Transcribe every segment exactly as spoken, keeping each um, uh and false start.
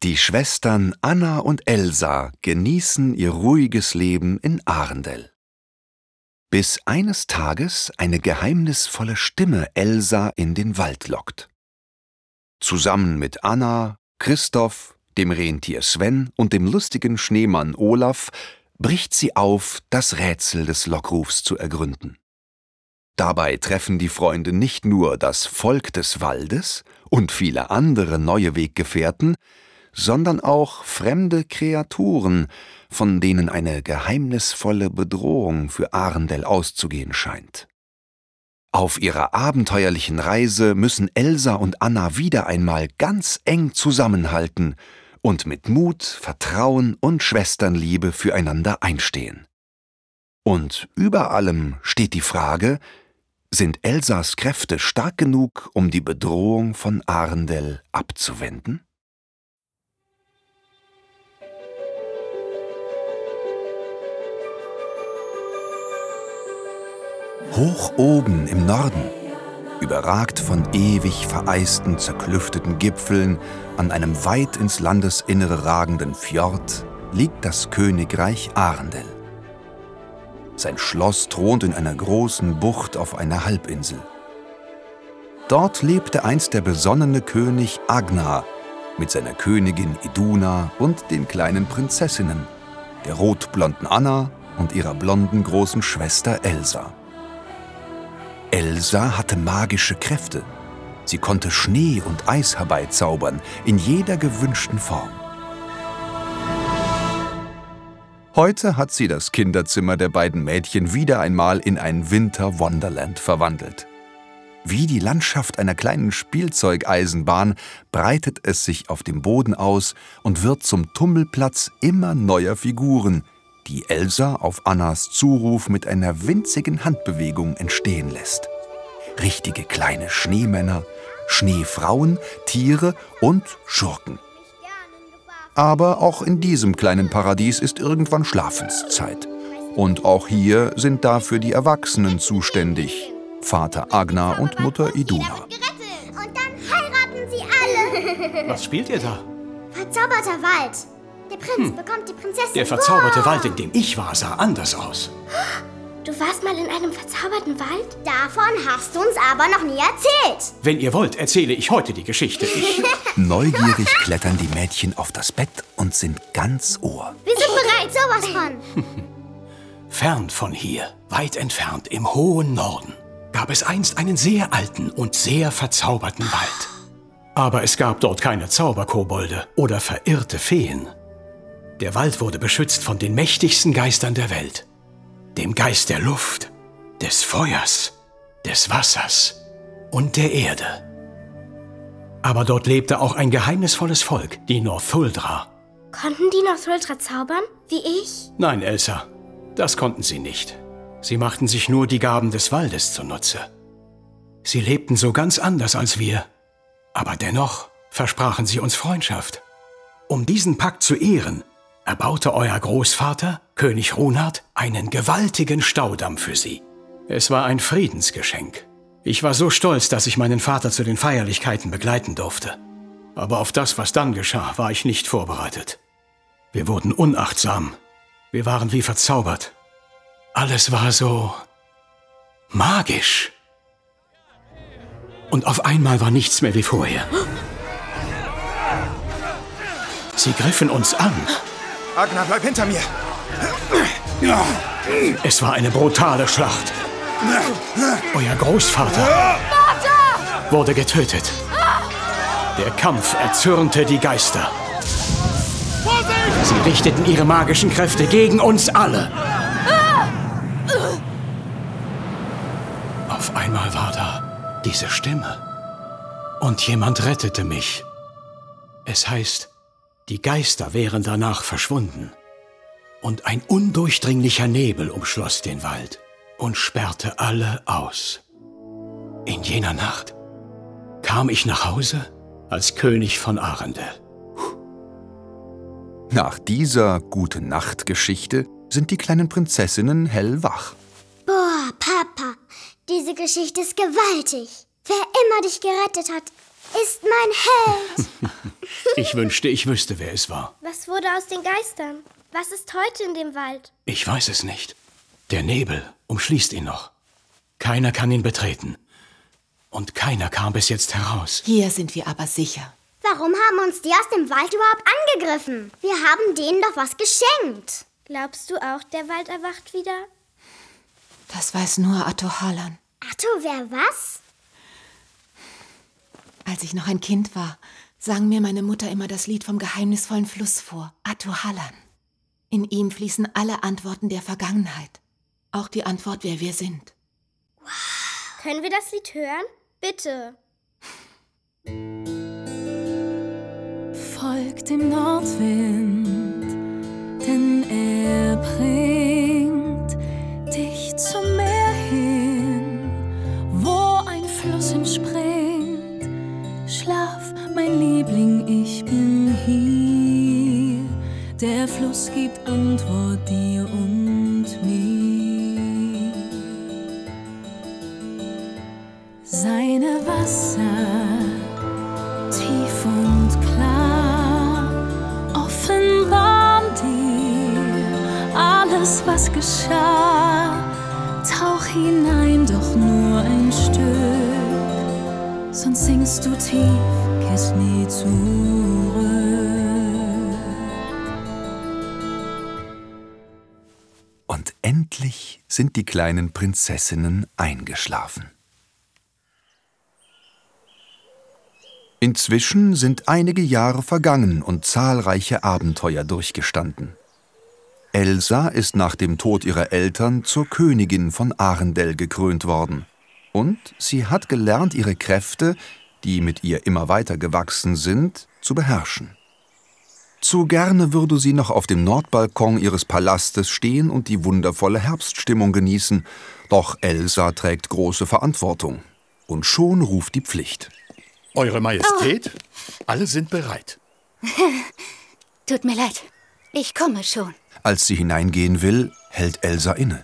Die Schwestern Anna und Elsa genießen ihr ruhiges Leben in Arendel. Bis eines Tages eine geheimnisvolle Stimme Elsa in den Wald lockt. Zusammen mit Anna, Christoph, dem Rentier Sven und dem lustigen Schneemann Olaf bricht sie auf, das Rätsel des Lockrufs zu ergründen. Dabei treffen die Freunde nicht nur das Volk des Waldes und viele andere neue Weggefährten, sondern auch fremde Kreaturen, von denen eine geheimnisvolle Bedrohung für Arendel auszugehen scheint. Auf ihrer abenteuerlichen Reise müssen Elsa und Anna wieder einmal ganz eng zusammenhalten und mit Mut, Vertrauen und Schwesternliebe füreinander einstehen. Und über allem steht die Frage: Sind Elsas Kräfte stark genug, um die Bedrohung von Arendel abzuwenden? Hoch oben im Norden, überragt von ewig vereisten, zerklüfteten Gipfeln, an einem weit ins Landesinnere ragenden Fjord, liegt das Königreich Arendel. Sein Schloss thront in einer großen Bucht auf einer Halbinsel. Dort lebte einst der besonnene König Agnar mit seiner Königin Iduna und den kleinen Prinzessinnen, der rotblonden Anna und ihrer blonden großen Schwester Elsa. Elsa hatte magische Kräfte. Sie konnte Schnee und Eis herbeizaubern, in jeder gewünschten Form. Heute hat sie das Kinderzimmer der beiden Mädchen wieder einmal in ein Winter-Wonderland verwandelt. Wie die Landschaft einer kleinen Spielzeugeisenbahn breitet es sich auf dem Boden aus und wird zum Tummelplatz immer neuer Figuren, die Elsa auf Annas Zuruf mit einer winzigen Handbewegung entstehen lässt. Richtige kleine Schneemänner, Schneefrauen, Tiere und Schurken. Aber auch in diesem kleinen Paradies ist irgendwann Schlafenszeit. Und auch hier sind dafür die Erwachsenen zuständig: Vater Agnar und Mutter Iduna. Und dann heiraten sie alle. Was spielt ihr da? Verzauberter Wald. Der Prinz hm. bekommt die Prinzessin. Der verzauberte wow. Wald, in dem ich war, sah anders aus. Du warst mal in einem verzauberten Wald? Davon hast du uns aber noch nie erzählt. Wenn ihr wollt, erzähle ich heute die Geschichte. Ich Neugierig klettern die Mädchen auf das Bett und sind ganz Ohr. Wir sind bereit, sowas von. Fern von hier, weit entfernt im hohen Norden, gab es einst einen sehr alten und sehr verzauberten Wald. Aber es gab dort keine Zauberkobolde oder verirrte Feen. Der Wald wurde beschützt von den mächtigsten Geistern der Welt. Dem Geist der Luft, des Feuers, des Wassers und der Erde. Aber dort lebte auch ein geheimnisvolles Volk, die Northuldra. Konnten die Northuldra zaubern, wie ich? Nein, Elsa, das konnten sie nicht. Sie machten sich nur die Gaben des Waldes zunutze. Sie lebten so ganz anders als wir. Aber dennoch versprachen sie uns Freundschaft. Um diesen Pakt zu ehren, erbaute euer Großvater, König Runard, einen gewaltigen Staudamm für sie. Es war ein Friedensgeschenk. Ich war so stolz, dass ich meinen Vater zu den Feierlichkeiten begleiten durfte. Aber auf das, was dann geschah, war ich nicht vorbereitet. Wir wurden unachtsam. Wir waren wie verzaubert. Alles war so magisch. Und auf einmal war nichts mehr wie vorher. Sie griffen uns an. Agnar, bleib hinter mir! Es war eine brutale Schlacht. Euer Großvater Vater! wurde getötet. Der Kampf erzürnte die Geister. Sie richteten ihre magischen Kräfte gegen uns alle. Auf einmal war da diese Stimme. Und jemand rettete mich. Es heißt, die Geister wären danach verschwunden. Und ein undurchdringlicher Nebel umschloss den Wald und sperrte alle aus. In jener Nacht kam ich nach Hause als König von Arendel. Nach dieser Gute-Nacht-Geschichte sind die kleinen Prinzessinnen hellwach. Boah, Papa, diese Geschichte ist gewaltig. Wer immer dich gerettet hat, ist mein Held. Ich wünschte, ich wüsste, wer es war. Was wurde aus den Geistern? Was ist heute in dem Wald? Ich weiß es nicht. Der Nebel umschließt ihn noch. Keiner kann ihn betreten. Und keiner kam bis jetzt heraus. Hier sind wir aber sicher. Warum haben uns die aus dem Wald überhaupt angegriffen? Wir haben denen doch was geschenkt. Glaubst du auch, der Wald erwacht wieder? Das weiß nur Atto Hallan. Atto, wer was? Als ich noch ein Kind war, sang mir meine Mutter immer das Lied vom geheimnisvollen Fluss vor, Atto Hallan. In ihm fließen alle Antworten der Vergangenheit. Auch die Antwort, wer wir sind. Wow. Können wir das Lied hören? Bitte. Folgt dem Nordwind, denn er bringt dich zum Meer hin, wo ein Fluss entspringt. Schlaf, mein Liebling, ich bin hier. Der Fluss gibt Antwort dir und mir. Seine Wasser tief und klar offenbaren dir alles, was geschah. Tauch hinein, doch nur ein Stück, sonst sinkst du tief, kehrst nie zurück. Und endlich sind die kleinen Prinzessinnen eingeschlafen. Inzwischen sind einige Jahre vergangen und zahlreiche Abenteuer durchgestanden. Elsa ist nach dem Tod ihrer Eltern zur Königin von Arendelle gekrönt worden. Und sie hat gelernt, ihre Kräfte, die mit ihr immer weiter gewachsen sind, zu beherrschen. Zu gerne würde sie noch auf dem Nordbalkon ihres Palastes stehen und die wundervolle Herbststimmung genießen. Doch Elsa trägt große Verantwortung. Und schon ruft die Pflicht. Eure Majestät, oh. Alle sind bereit. Tut mir leid, ich komme schon. Als sie hineingehen will, hält Elsa inne.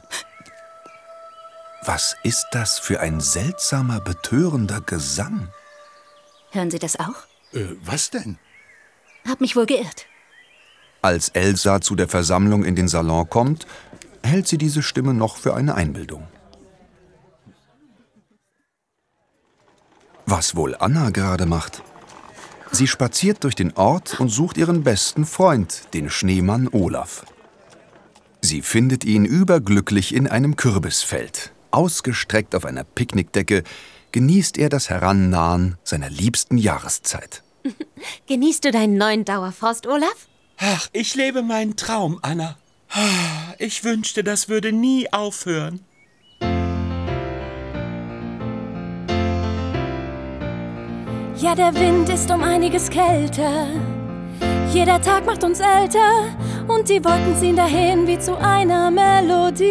Was ist das für ein seltsamer, betörender Gesang? Hören Sie das auch? Äh, was denn? Hab mich wohl geirrt. Als Elsa zu der Versammlung in den Salon kommt, hält sie diese Stimme noch für eine Einbildung. Was wohl Anna gerade macht? Sie spaziert durch den Ort und sucht ihren besten Freund, den Schneemann Olaf. Sie findet ihn überglücklich in einem Kürbisfeld. Ausgestreckt auf einer Picknickdecke genießt er das Herannahen seiner liebsten Jahreszeit. Genießt du deinen neuen Dauerfrost, Olaf? Ach, ich lebe meinen Traum, Anna. Ich wünschte, das würde nie aufhören. Ja, der Wind ist um einiges kälter. Jeder Tag macht uns älter und die Wolken ziehen dahin wie zu einer Melodie.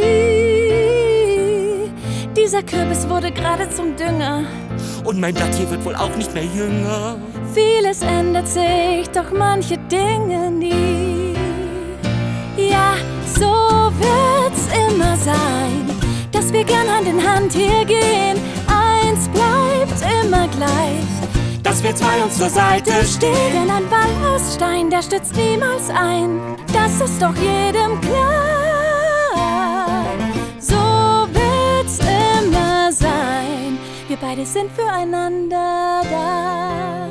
Dieser Kürbis wurde gerade zum Dünger. Und mein Blatt hier wird wohl auch nicht mehr jünger. Vieles ändert sich, doch manche Dinge nie. Ja, so wird's immer sein, dass wir gern Hand in Hand hier gehen. Eins bleibt immer gleich, dass wir zwei uns zur Seite stehen. Denn ein Wall aus Stein, der stützt niemals ein. Das ist doch jedem klar. So wird's immer sein. Wir beide sind füreinander da.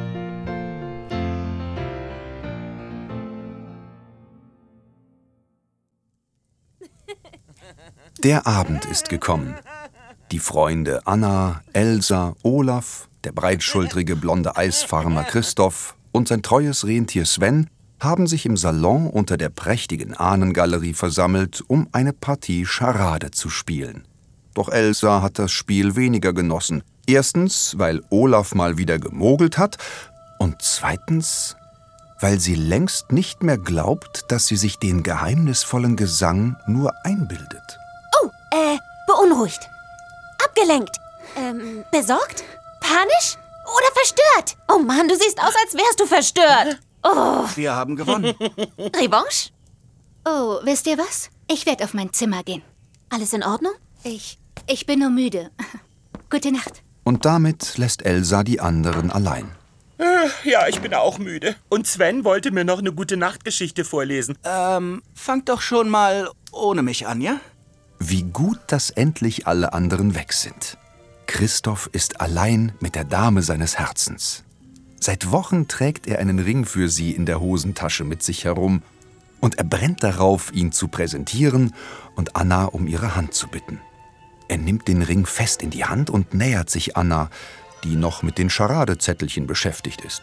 Der Abend ist gekommen. Die Freunde Anna, Elsa, Olaf, der breitschultrige blonde Eisfarmer Christoph und sein treues Rentier Sven haben sich im Salon unter der prächtigen Ahnengalerie versammelt, um eine Partie Charade zu spielen. Doch Elsa hat das Spiel weniger genossen. Erstens, weil Olaf mal wieder gemogelt hat und zweitens, weil sie längst nicht mehr glaubt, dass sie sich den geheimnisvollen Gesang nur einbildet. Oh, äh, beunruhigt. Abgelenkt. Ähm, besorgt? Panisch? Oder verstört? Oh Mann, du siehst aus, als wärst du verstört. Oh. Wir haben gewonnen. Revanche? Oh, wisst ihr was? Ich werde auf mein Zimmer gehen. Alles in Ordnung? Ich, ich bin nur müde. Gute Nacht. Und damit lässt Elsa die anderen allein. Äh, ja, ich bin auch müde. Und Sven wollte mir noch eine Gute-Nacht-Geschichte vorlesen. Ähm, fangt doch schon mal ohne mich an, ja? Wie gut, dass endlich alle anderen weg sind. Christoph ist allein mit der Dame seines Herzens. Seit Wochen trägt er einen Ring für sie in der Hosentasche mit sich herum und er brennt darauf, ihn zu präsentieren und Anna um ihre Hand zu bitten. Er nimmt den Ring fest in die Hand und nähert sich Anna, die noch mit den Charadezettelchen beschäftigt ist.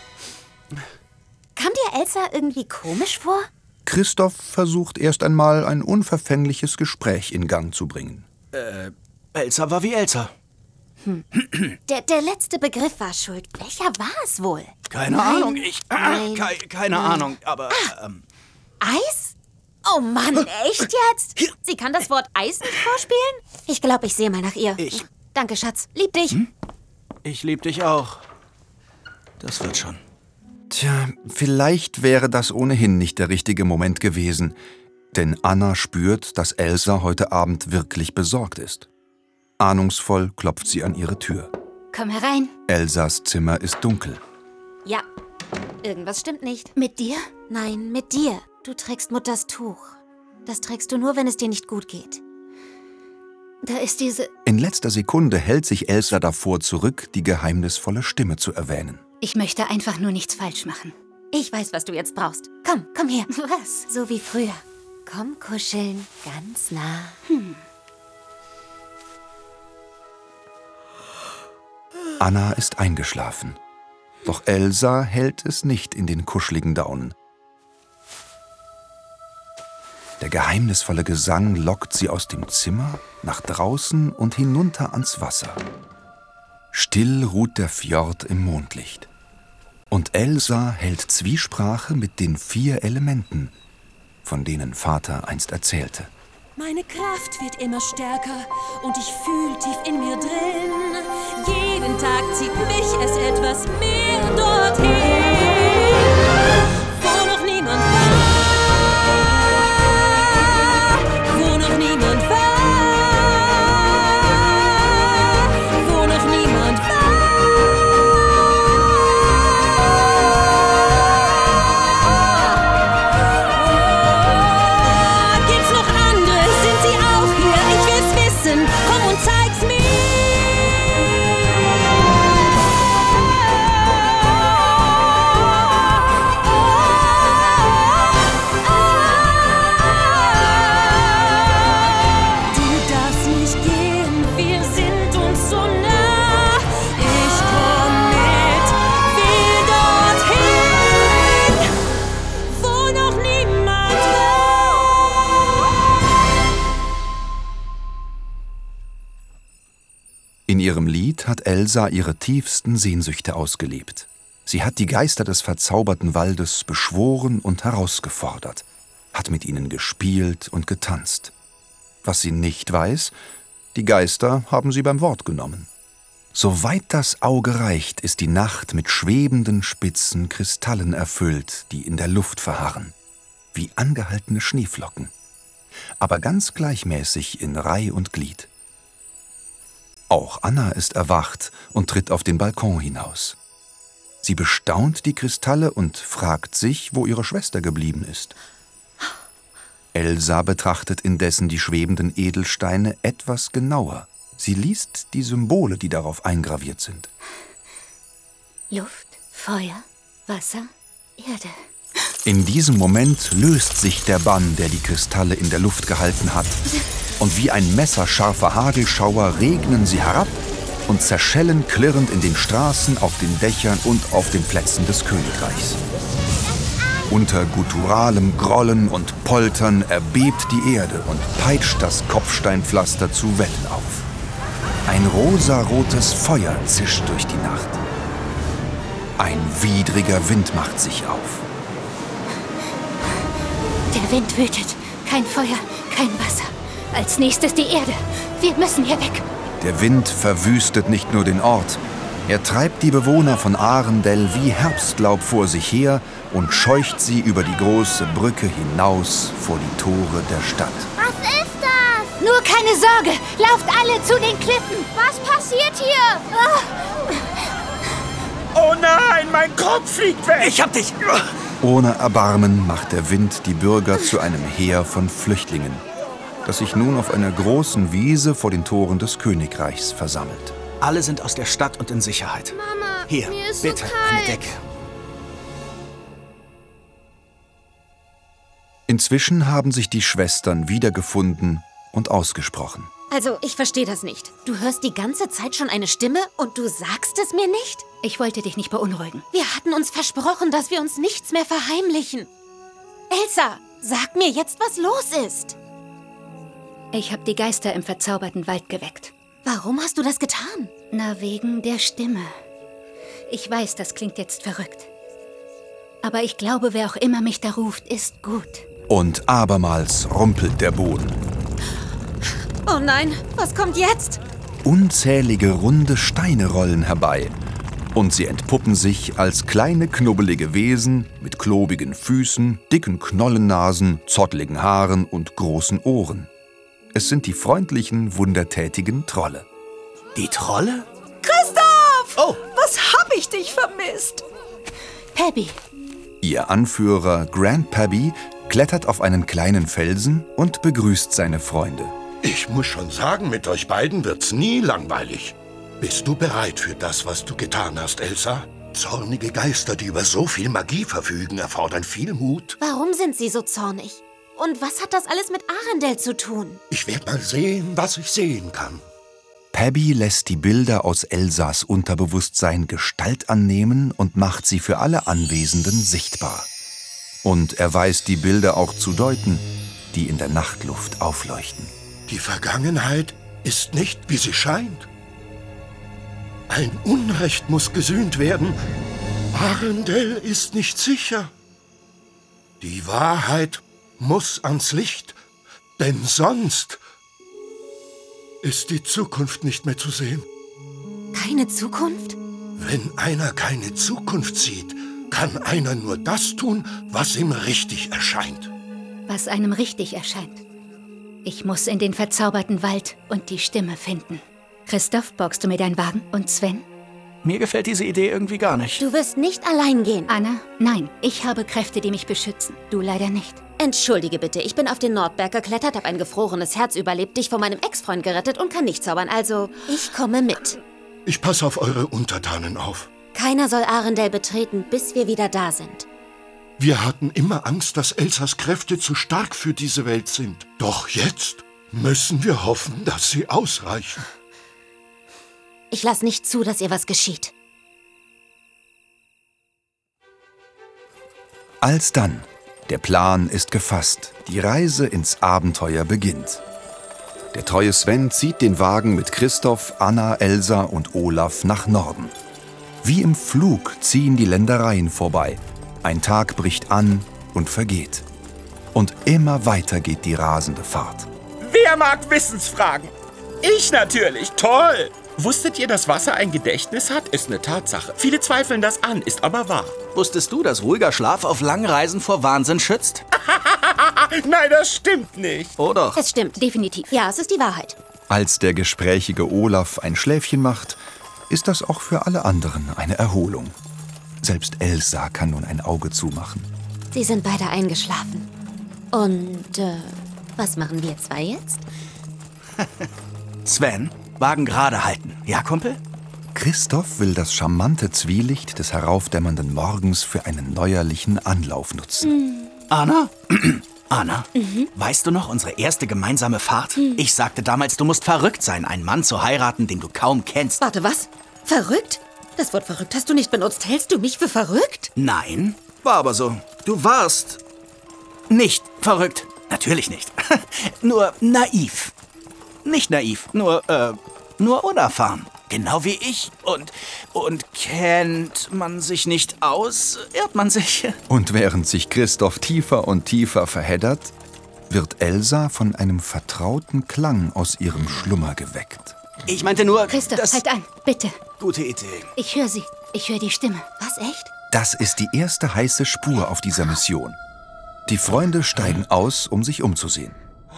Kam dir Elsa irgendwie komisch vor? Christoph versucht erst einmal ein unverfängliches Gespräch in Gang zu bringen. Äh, Elsa war wie Elsa. Hm. Der, der letzte Begriff war schuld. Welcher war es wohl? Keine Nein, Ahnung, ich... Nein, Ke keine nein. Ahnung, aber... Ah, Ähm, Eis? Oh Mann, echt jetzt? Sie kann das Wort Eis nicht vorspielen? Ich glaube, ich sehe mal nach ihr. Ich... Danke, Schatz. Lieb dich. Hm? Ich lieb dich auch. Das wird schon. Tja, vielleicht wäre das ohnehin nicht der richtige Moment gewesen, denn Anna spürt, dass Elsa heute Abend wirklich besorgt ist. Ahnungsvoll klopft sie an ihre Tür. Komm herein. Elsas Zimmer ist dunkel. Ja, irgendwas stimmt nicht. Mit dir? Nein, mit dir. Du trägst Mutters Tuch. Das trägst du nur, wenn es dir nicht gut geht. Da ist diese... In letzter Sekunde hält sich Elsa davor zurück, die geheimnisvolle Stimme zu erwähnen. Ich möchte einfach nur nichts falsch machen. Ich weiß, was du jetzt brauchst. Komm, komm her. Was? So wie früher. Komm kuscheln, ganz nah. Hm. Anna ist eingeschlafen. Doch Elsa hält es nicht in den kuscheligen Daunen. Der geheimnisvolle Gesang lockt sie aus dem Zimmer, nach draußen und hinunter ans Wasser. Still ruht der Fjord im Mondlicht. Und Elsa hält Zwiesprache mit den vier Elementen, von denen Vater einst erzählte. Meine Kraft wird immer stärker und ich fühl tief in mir drin. Jeden Tag zieht mich es etwas mehr dorthin, wo noch niemand war, wo noch niemand war, wo noch niemand war. Oh, gibt's noch andere? Sind sie auch hier? Ich will's wissen. Komm und zeig's mir. In ihrem Lied hat Elsa ihre tiefsten Sehnsüchte ausgelebt. Sie hat die Geister des verzauberten Waldes beschworen und herausgefordert, hat mit ihnen gespielt und getanzt. Was sie nicht weiß, die Geister haben sie beim Wort genommen. Soweit das Auge reicht, ist die Nacht mit schwebenden, spitzen Kristallen erfüllt, die in der Luft verharren, wie angehaltene Schneeflocken, aber ganz gleichmäßig in Reih und Glied. Auch Anna ist erwacht und tritt auf den Balkon hinaus. Sie bestaunt die Kristalle und fragt sich, wo ihre Schwester geblieben ist. Elsa betrachtet indessen die schwebenden Edelsteine etwas genauer. Sie liest die Symbole, die darauf eingraviert sind. Luft, Feuer, Wasser, Erde. In diesem Moment löst sich der Bann, der die Kristalle in der Luft gehalten hat. Und wie ein messerscharfer Hagelschauer regnen sie herab und zerschellen klirrend in den Straßen, auf den Dächern und auf den Plätzen des Königreichs. Unter gutturalem Grollen und Poltern erbebt die Erde und peitscht das Kopfsteinpflaster zu Wellen auf. Ein rosarotes Feuer zischt durch die Nacht. Ein widriger Wind macht sich auf. Der Wind wütet. Kein Feuer, kein Wasser. Als nächstes die Erde. Wir müssen hier weg. Der Wind verwüstet nicht nur den Ort. Er treibt die Bewohner von Arendelle wie Herbstlaub vor sich her und scheucht sie über die große Brücke hinaus vor die Tore der Stadt. Was ist das? Nur keine Sorge. Lauft alle zu den Klippen. Was passiert hier? Oh Oh nein, mein Kopf fliegt weg! Ich hab dich! Ohne Erbarmen macht der Wind die Bürger zu einem Heer von Flüchtlingen, das sich nun auf einer großen Wiese vor den Toren des Königreichs versammelt. Alle sind aus der Stadt und in Sicherheit. Mama, Hier, mir ist bitte, so eine kalt. Decke. Inzwischen haben sich die Schwestern wiedergefunden und ausgesprochen. Also, ich verstehe das nicht. Du hörst die ganze Zeit schon eine Stimme und du sagst es mir nicht? Ich wollte dich nicht beunruhigen. Wir hatten uns versprochen, dass wir uns nichts mehr verheimlichen. Elsa, sag mir jetzt, was los ist. Ich habe die Geister im verzauberten Wald geweckt. Warum hast du das getan? Na, wegen der Stimme. Ich weiß, das klingt jetzt verrückt. Aber ich glaube, wer auch immer mich da ruft, ist gut. Und abermals rumpelt der Boden. Oh nein, was kommt jetzt? Unzählige runde Steine rollen herbei. Und sie entpuppen sich als kleine knubbelige Wesen mit klobigen Füßen, dicken Knollennasen, zottligen Haaren und großen Ohren. Es sind die freundlichen, wundertätigen Trolle. Die Trolle? Christoph! Oh! Was hab ich dich vermisst? Pebby. Ihr Anführer Grandpappy klettert auf einen kleinen Felsen und begrüßt seine Freunde. Ich muss schon sagen, mit euch beiden wird's nie langweilig. Bist du bereit für das, was du getan hast, Elsa? Zornige Geister, die über so viel Magie verfügen, erfordern viel Mut. Warum sind sie so zornig? Und was hat das alles mit Arendelle zu tun? Ich werde mal sehen, was ich sehen kann. Pebby lässt die Bilder aus Elsas Unterbewusstsein Gestalt annehmen und macht sie für alle Anwesenden sichtbar. Und er weiß die Bilder auch zu deuten, die in der Nachtluft aufleuchten. Die Vergangenheit ist nicht, wie sie scheint. Ein Unrecht muss gesühnt werden. Arendelle ist nicht sicher. Die Wahrheit muss ans Licht, denn sonst ist die Zukunft nicht mehr zu sehen. Keine Zukunft? Wenn einer keine Zukunft sieht, kann einer nur das tun, was ihm richtig erscheint. Was einem richtig erscheint. Ich muss in den verzauberten Wald und die Stimme finden. Christoph, borgst du mir deinen Wagen? Und Sven? Mir gefällt diese Idee irgendwie gar nicht. Du wirst nicht allein gehen. Anna? Nein, ich habe Kräfte, die mich beschützen. Du leider nicht. Entschuldige bitte, ich bin auf den Nordberg geklettert, habe ein gefrorenes Herz überlebt, dich von meinem Ex-Freund gerettet und kann nicht zaubern, also ich komme mit. Ich passe auf eure Untertanen auf. Keiner soll Arendelle betreten, bis wir wieder da sind. Wir hatten immer Angst, dass Elsas Kräfte zu stark für diese Welt sind. Doch jetzt müssen wir hoffen, dass sie ausreichen. Ich lasse nicht zu, dass ihr was geschieht. Alsdann. Der Plan ist gefasst. Die Reise ins Abenteuer beginnt. Der treue Sven zieht den Wagen mit Christoph, Anna, Elsa und Olaf nach Norden. Wie im Flug ziehen die Ländereien vorbei. Ein Tag bricht an und vergeht. Und immer weiter geht die rasende Fahrt. Wer mag Wissensfragen? Ich natürlich. Toll. Wusstet ihr, dass Wasser ein Gedächtnis hat? Ist eine Tatsache. Viele zweifeln das an, ist aber wahr. Wusstest du, dass ruhiger Schlaf auf langen Reisen vor Wahnsinn schützt? Nein, das stimmt nicht. Oh doch. Es stimmt, definitiv. Ja, es ist die Wahrheit. Als der gesprächige Olaf ein Schläfchen macht, ist das auch für alle anderen eine Erholung. Selbst Elsa kann nun ein Auge zumachen. Sie sind beide eingeschlafen. Und, äh, was machen wir zwei jetzt? Sven, Wagen gerade halten. Ja, Kumpel? Christoph will das charmante Zwielicht des heraufdämmernden Morgens für einen neuerlichen Anlauf nutzen. Mhm. Anna? Anna, Mhm. weißt du noch unsere erste gemeinsame Fahrt? Mhm. Ich sagte damals, du musst verrückt sein, einen Mann zu heiraten, den du kaum kennst. Warte, was? Verrückt? Das Wort verrückt hast du nicht benutzt. Hältst du mich für verrückt? Nein, war aber so. Du warst nicht verrückt. Natürlich nicht. Nur naiv. Nicht naiv, nur, äh, nur unerfahren. Genau wie ich. Und, und kennt man sich nicht aus, irrt man sich. Und während sich Christoph tiefer und tiefer verheddert, wird Elsa von einem vertrauten Klang aus ihrem Schlummer geweckt. Ich meinte nur, Christoph, das... halt an, bitte. Gute Idee. Ich höre sie. Ich höre die Stimme. Was, echt? Das ist die erste heiße Spur auf dieser Mission. Die Freunde steigen aus, um sich umzusehen.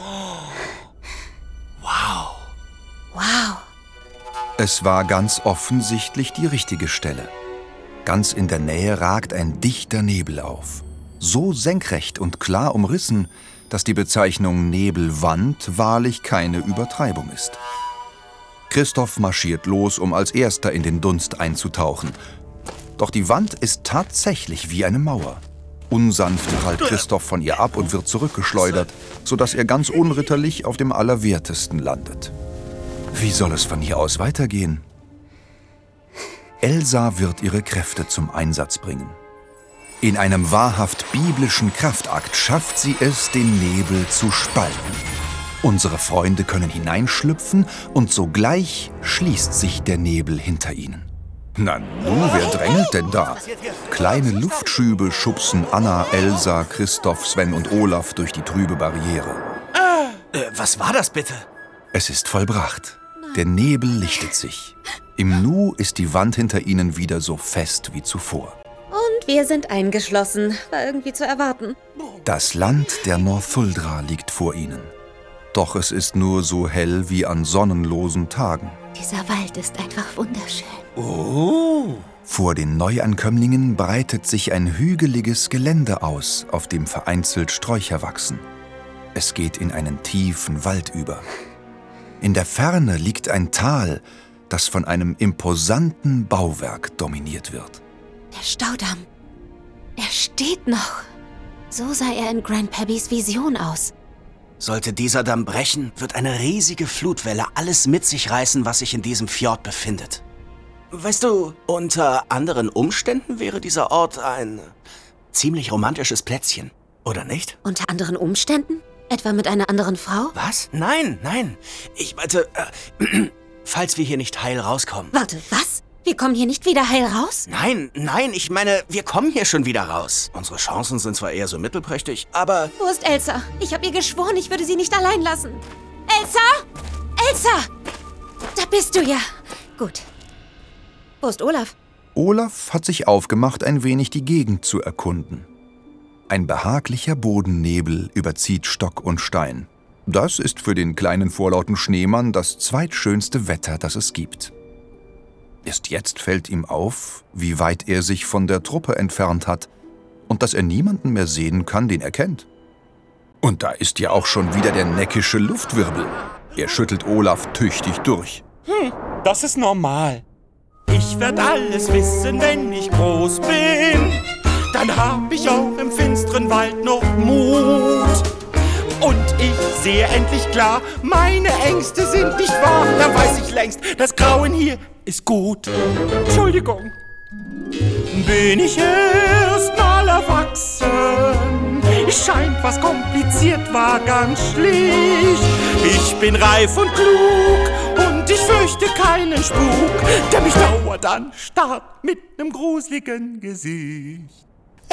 Wow. Wow. Es war ganz offensichtlich die richtige Stelle. Ganz in der Nähe ragt ein dichter Nebel auf. So senkrecht und klar umrissen, dass die Bezeichnung Nebelwand wahrlich keine Übertreibung ist. Christoph marschiert los, um als Erster in den Dunst einzutauchen. Doch die Wand ist tatsächlich wie eine Mauer. Unsanft prallt Christoph von ihr ab und wird zurückgeschleudert, sodass er ganz unritterlich auf dem Allerwertesten landet. Wie soll es von hier aus weitergehen? Elsa wird ihre Kräfte zum Einsatz bringen. In einem wahrhaft biblischen Kraftakt schafft sie es, den Nebel zu spalten. Unsere Freunde können hineinschlüpfen und sogleich schließt sich der Nebel hinter ihnen. Na nun, wer drängelt denn da? Kleine Luftschübe schubsen Anna, Elsa, Christoph, Sven und Olaf durch die trübe Barriere. Äh, was war das bitte? Es ist vollbracht. Der Nebel lichtet sich. Im Nu ist die Wand hinter ihnen wieder so fest wie zuvor. Und wir sind eingeschlossen. War irgendwie zu erwarten. Das Land der Northuldra liegt vor ihnen. Doch es ist nur so hell wie an sonnenlosen Tagen. Dieser Wald ist einfach wunderschön. Oh! Vor den Neuankömmlingen breitet sich ein hügeliges Gelände aus, auf dem vereinzelt Sträucher wachsen. Es geht in einen tiefen Wald über. In der Ferne liegt ein Tal, das von einem imposanten Bauwerk dominiert wird. Der Staudamm. Er steht noch. So sah er in Grandpabbys Vision aus. Sollte dieser Damm brechen, wird eine riesige Flutwelle alles mit sich reißen, was sich in diesem Fjord befindet. Weißt du, unter anderen Umständen wäre dieser Ort ein ziemlich romantisches Plätzchen, oder nicht? Unter anderen Umständen? Etwa mit einer anderen Frau? Was? Nein, nein. Ich meinte, äh, falls wir hier nicht heil rauskommen. Warte, was? Wir kommen hier nicht wieder heil raus? Nein, nein, ich meine, wir kommen hier schon wieder raus. Unsere Chancen sind zwar eher so mittelprächtig, aber... Wo ist Elsa? Ich habe ihr geschworen, ich würde sie nicht allein lassen. Elsa? Elsa! Da bist du ja. Gut. Wo ist Olaf? Olaf hat sich aufgemacht, ein wenig die Gegend zu erkunden. Ein behaglicher Bodennebel überzieht Stock und Stein. Das ist für den kleinen vorlauten Schneemann das zweitschönste Wetter, das es gibt. Erst jetzt fällt ihm auf, wie weit er sich von der Truppe entfernt hat und dass er niemanden mehr sehen kann, den er kennt. Und da ist ja auch schon wieder der neckische Luftwirbel. Er schüttelt Olaf tüchtig durch. Hm, das ist normal. Ich werd alles wissen, wenn ich groß bin. Dann hab ich auch im finsteren Wald noch Mut. Und ich sehe endlich klar, meine Ängste sind nicht wahr. Da weiß ich längst, das Grauen hier ist gut. Entschuldigung. Bin ich erst mal erwachsen? Es scheint, was kompliziert war, ganz schlicht. Ich bin reif und klug und ich fürchte keinen Spuk, der mich dauernd anstarrt mit nem gruseligen Gesicht.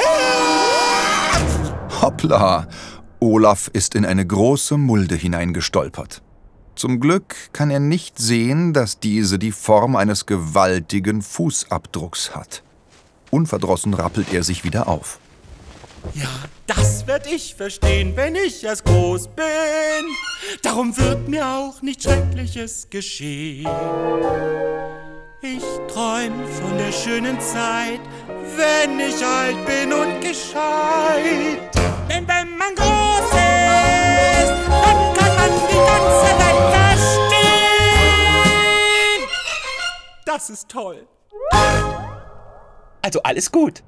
Hoppla! Olaf ist in eine große Mulde hineingestolpert. Zum Glück kann er nicht sehen, dass diese die Form eines gewaltigen Fußabdrucks hat. Unverdrossen rappelt er sich wieder auf. Ja, das werd ich verstehen, wenn ich erst groß bin. Darum wird mir auch nichts Schreckliches geschehen. Ich träum von der schönen Zeit, wenn ich alt bin und gescheit. Denn wenn man groß ist, dann kann man die ganze Welt verstehen. Das ist toll. Also alles gut.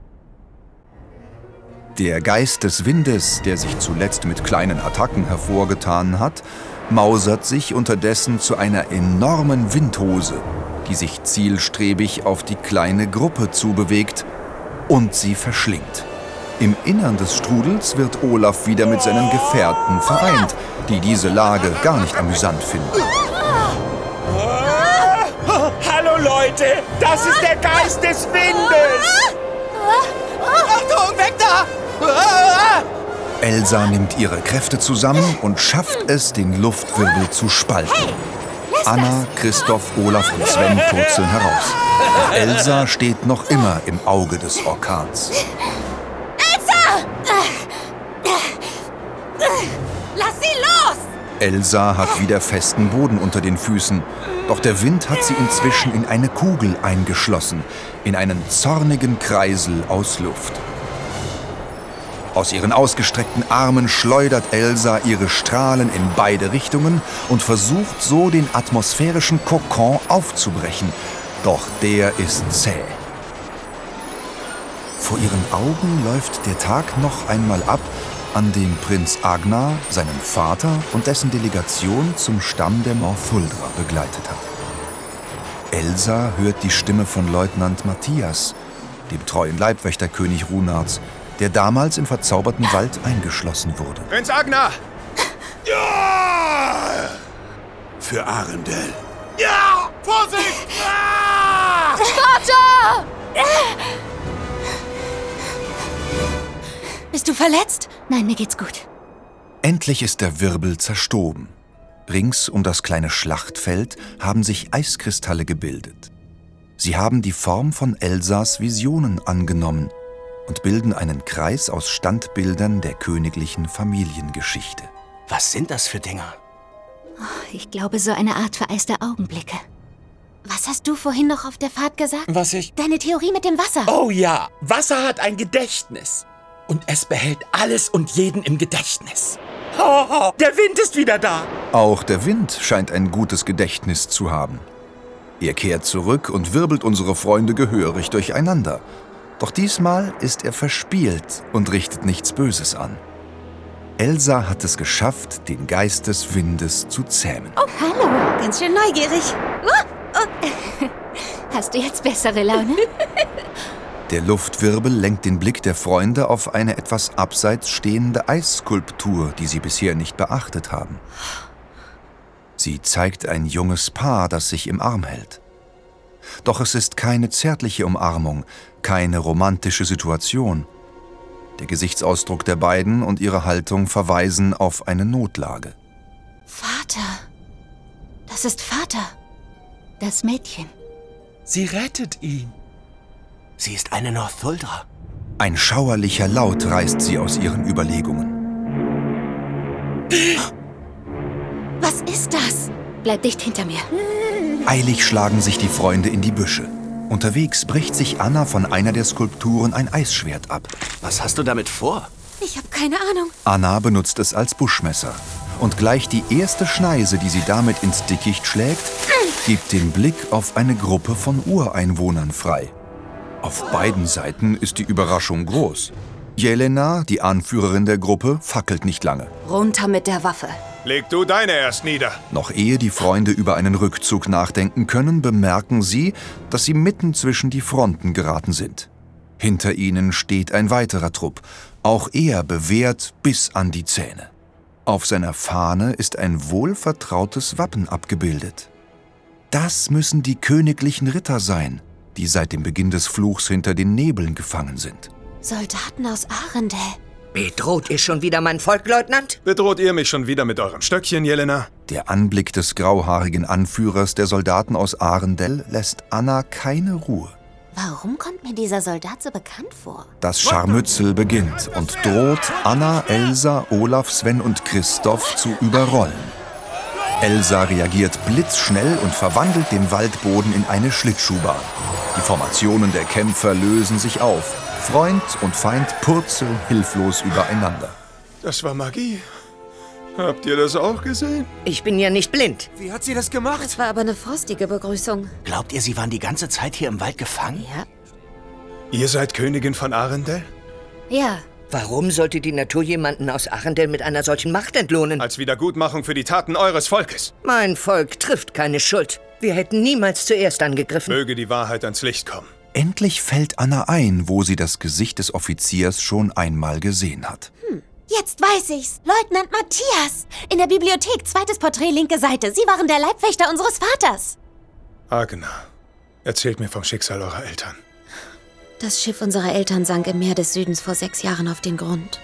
Der Geist des Windes, der sich zuletzt mit kleinen Attacken hervorgetan hat, mausert sich unterdessen zu einer enormen Windhose, die sich zielstrebig auf die kleine Gruppe zubewegt und sie verschlingt. Im Innern des Strudels wird Olaf wieder mit seinen Gefährten vereint, die diese Lage gar nicht amüsant finden. Hallo Leute, das ist der Geist des Windes. Achtung, weg da! Elsa nimmt ihre Kräfte zusammen und schafft es, den Luftwirbel zu spalten. Anna, Christoph, Olaf und Sven purzeln heraus. Elsa steht noch immer im Auge des Orkans. Elsa! Lass sie los! Elsa hat wieder festen Boden unter den Füßen, doch der Wind hat sie inzwischen in eine Kugel eingeschlossen, in einen zornigen Kreisel aus Luft. Aus ihren ausgestreckten Armen schleudert Elsa ihre Strahlen in beide Richtungen und versucht so, den atmosphärischen Kokon aufzubrechen, doch der ist zäh. Vor ihren Augen läuft der Tag noch einmal ab, an dem Prinz Agnar seinen Vater und dessen Delegation zum Stamm der Morthuldra begleitet hat. Elsa hört die Stimme von Leutnant Matthias, dem treuen Leibwächterkönig Runards, der damals im verzauberten Wald eingeschlossen wurde. Prinz Agnar! Ja! Für Arendelle. Ja! Vorsicht! Ah! Vater! Bist du verletzt? Nein, mir geht's gut. Endlich ist der Wirbel zerstoben. Rings um das kleine Schlachtfeld haben sich Eiskristalle gebildet. Sie haben die Form von Elsas Visionen angenommen und bilden einen Kreis aus Standbildern der königlichen Familiengeschichte. Was sind das für Dinger? Oh, ich glaube, so eine Art vereiste Augenblicke. Was hast du vorhin noch auf der Fahrt gesagt? Was ich... Deine Theorie mit dem Wasser. Oh ja, Wasser hat ein Gedächtnis. Und es behält alles und jeden im Gedächtnis. Oh, oh, der Wind ist wieder da. Auch der Wind scheint ein gutes Gedächtnis zu haben. Er kehrt zurück und wirbelt unsere Freunde gehörig durcheinander. Doch diesmal ist er verspielt und richtet nichts Böses an. Elsa hat es geschafft, den Geist des Windes zu zähmen. Oh, hallo. Ganz schön neugierig. Oh, oh. Hast du jetzt bessere Laune? Der Luftwirbel lenkt den Blick der Freunde auf eine etwas abseits stehende Eisskulptur, die sie bisher nicht beachtet haben. Sie zeigt ein junges Paar, das sich im Arm hält. Doch es ist keine zärtliche Umarmung, keine romantische Situation. Der Gesichtsausdruck der beiden und ihre Haltung verweisen auf eine Notlage. Vater. Das ist Vater. Das Mädchen. Sie rettet ihn. Sie ist eine Northuldra. Ein schauerlicher Laut reißt sie aus ihren Überlegungen. Was ist das? Bleib dicht hinter mir. Eilig schlagen sich die Freunde in die Büsche. Unterwegs bricht sich Anna von einer der Skulpturen ein Eisschwert ab. Was hast du damit vor? Ich habe keine Ahnung. Anna benutzt es als Buschmesser. Und gleich die erste Schneise, die sie damit ins Dickicht schlägt, gibt den Blick auf eine Gruppe von Ureinwohnern frei. Auf beiden Seiten ist die Überraschung groß. Jelena, die Anführerin der Gruppe, fackelt nicht lange. Runter mit der Waffe. Leg du deine erst nieder. Noch ehe die Freunde über einen Rückzug nachdenken können, bemerken sie, dass sie mitten zwischen die Fronten geraten sind. Hinter ihnen steht ein weiterer Trupp, auch er bewehrt bis an die Zähne. Auf seiner Fahne ist ein wohlvertrautes Wappen abgebildet. Das müssen die königlichen Ritter sein, die seit dem Beginn des Fluchs hinter den Nebeln gefangen sind. Soldaten aus Arendelle. Bedroht ihr schon wieder mein Volk, Leutnant? Bedroht ihr mich schon wieder mit eurem Stöckchen, Jelena? Der Anblick des grauhaarigen Anführers der Soldaten aus Arendelle lässt Anna keine Ruhe. Warum kommt mir dieser Soldat so bekannt vor? Das Scharmützel beginnt und droht, Anna, Elsa, Olaf, Sven und Christoph zu überrollen. Elsa reagiert blitzschnell und verwandelt den Waldboden in eine Schlittschuhbahn. Die Formationen der Kämpfer lösen sich auf. Freund und Feind purzeln hilflos übereinander. Das war Magie. Habt ihr das auch gesehen? Ich bin ja nicht blind. Wie hat sie das gemacht? Das war aber eine frostige Begrüßung. Glaubt ihr, sie waren die ganze Zeit hier im Wald gefangen? Ja. Ihr seid Königin von Arendelle? Ja. Warum sollte die Natur jemanden aus Arendelle mit einer solchen Macht entlohnen? Als Wiedergutmachung für die Taten eures Volkes. Mein Volk trifft keine Schuld. Wir hätten niemals zuerst angegriffen. Möge die Wahrheit ans Licht kommen. Endlich fällt Anna ein, wo sie das Gesicht des Offiziers schon einmal gesehen hat. Hm. Jetzt weiß ich's. Leutnant Matthias. In der Bibliothek, zweites Porträt, linke Seite. Sie waren der Leibwächter unseres Vaters. Agnar, erzählt mir vom Schicksal eurer Eltern. Das Schiff unserer Eltern sank im Meer des Südens vor sechs Jahren auf den Grund.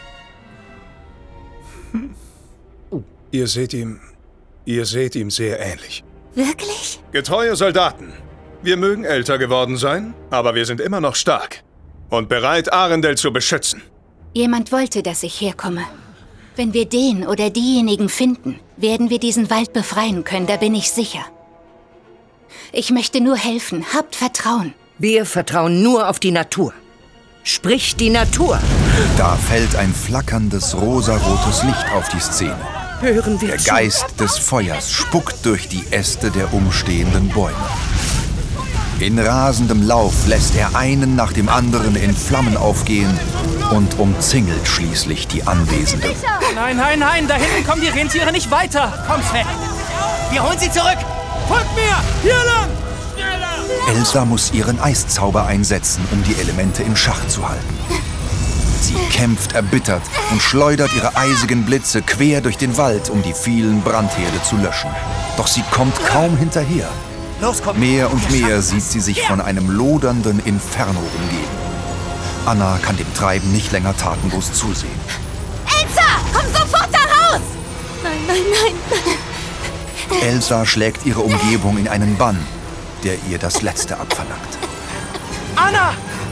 Ihr seht ihm... Ihr seht ihm sehr ähnlich. Wirklich? Getreue Soldaten. Wir mögen älter geworden sein, aber wir sind immer noch stark. Und bereit, Arendelle zu beschützen. Jemand wollte, dass ich herkomme. Wenn wir den oder diejenigen finden, werden wir diesen Wald befreien können, da bin ich sicher. Ich möchte nur helfen. Habt Vertrauen. Wir vertrauen nur auf die Natur. Sprich die Natur. Da fällt ein flackerndes rosarotes Licht auf die Szene. Hören wir Der zu. Geist des Feuers spuckt durch die Äste der umstehenden Bäume. In rasendem Lauf lässt er einen nach dem anderen in Flammen aufgehen und umzingelt schließlich die Anwesenden. Nein, nein, nein, da hinten kommen die Rentiere nicht weiter. Komm, Sven. Wir holen sie zurück. Folgt mir! Hier lang! Elsa muss ihren Eiszauber einsetzen, um die Elemente in Schach zu halten. Sie kämpft erbittert und schleudert ihre eisigen Blitze quer durch den Wald, um die vielen Brandherde zu löschen. Doch sie kommt kaum hinterher. Los, komm. Mehr und mehr sieht sie sich von einem lodernden Inferno umgeben. Anna kann dem Treiben nicht länger tatenlos zusehen. Elsa, komm sofort da raus! Nein, nein, nein. Elsa schlägt ihre Umgebung in einen Bann, der ihr das Letzte abverlangt. Anna!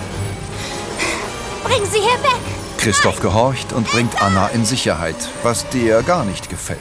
Bring sie hier weg! Christoph gehorcht und bringt Anna in Sicherheit, was der gar nicht gefällt.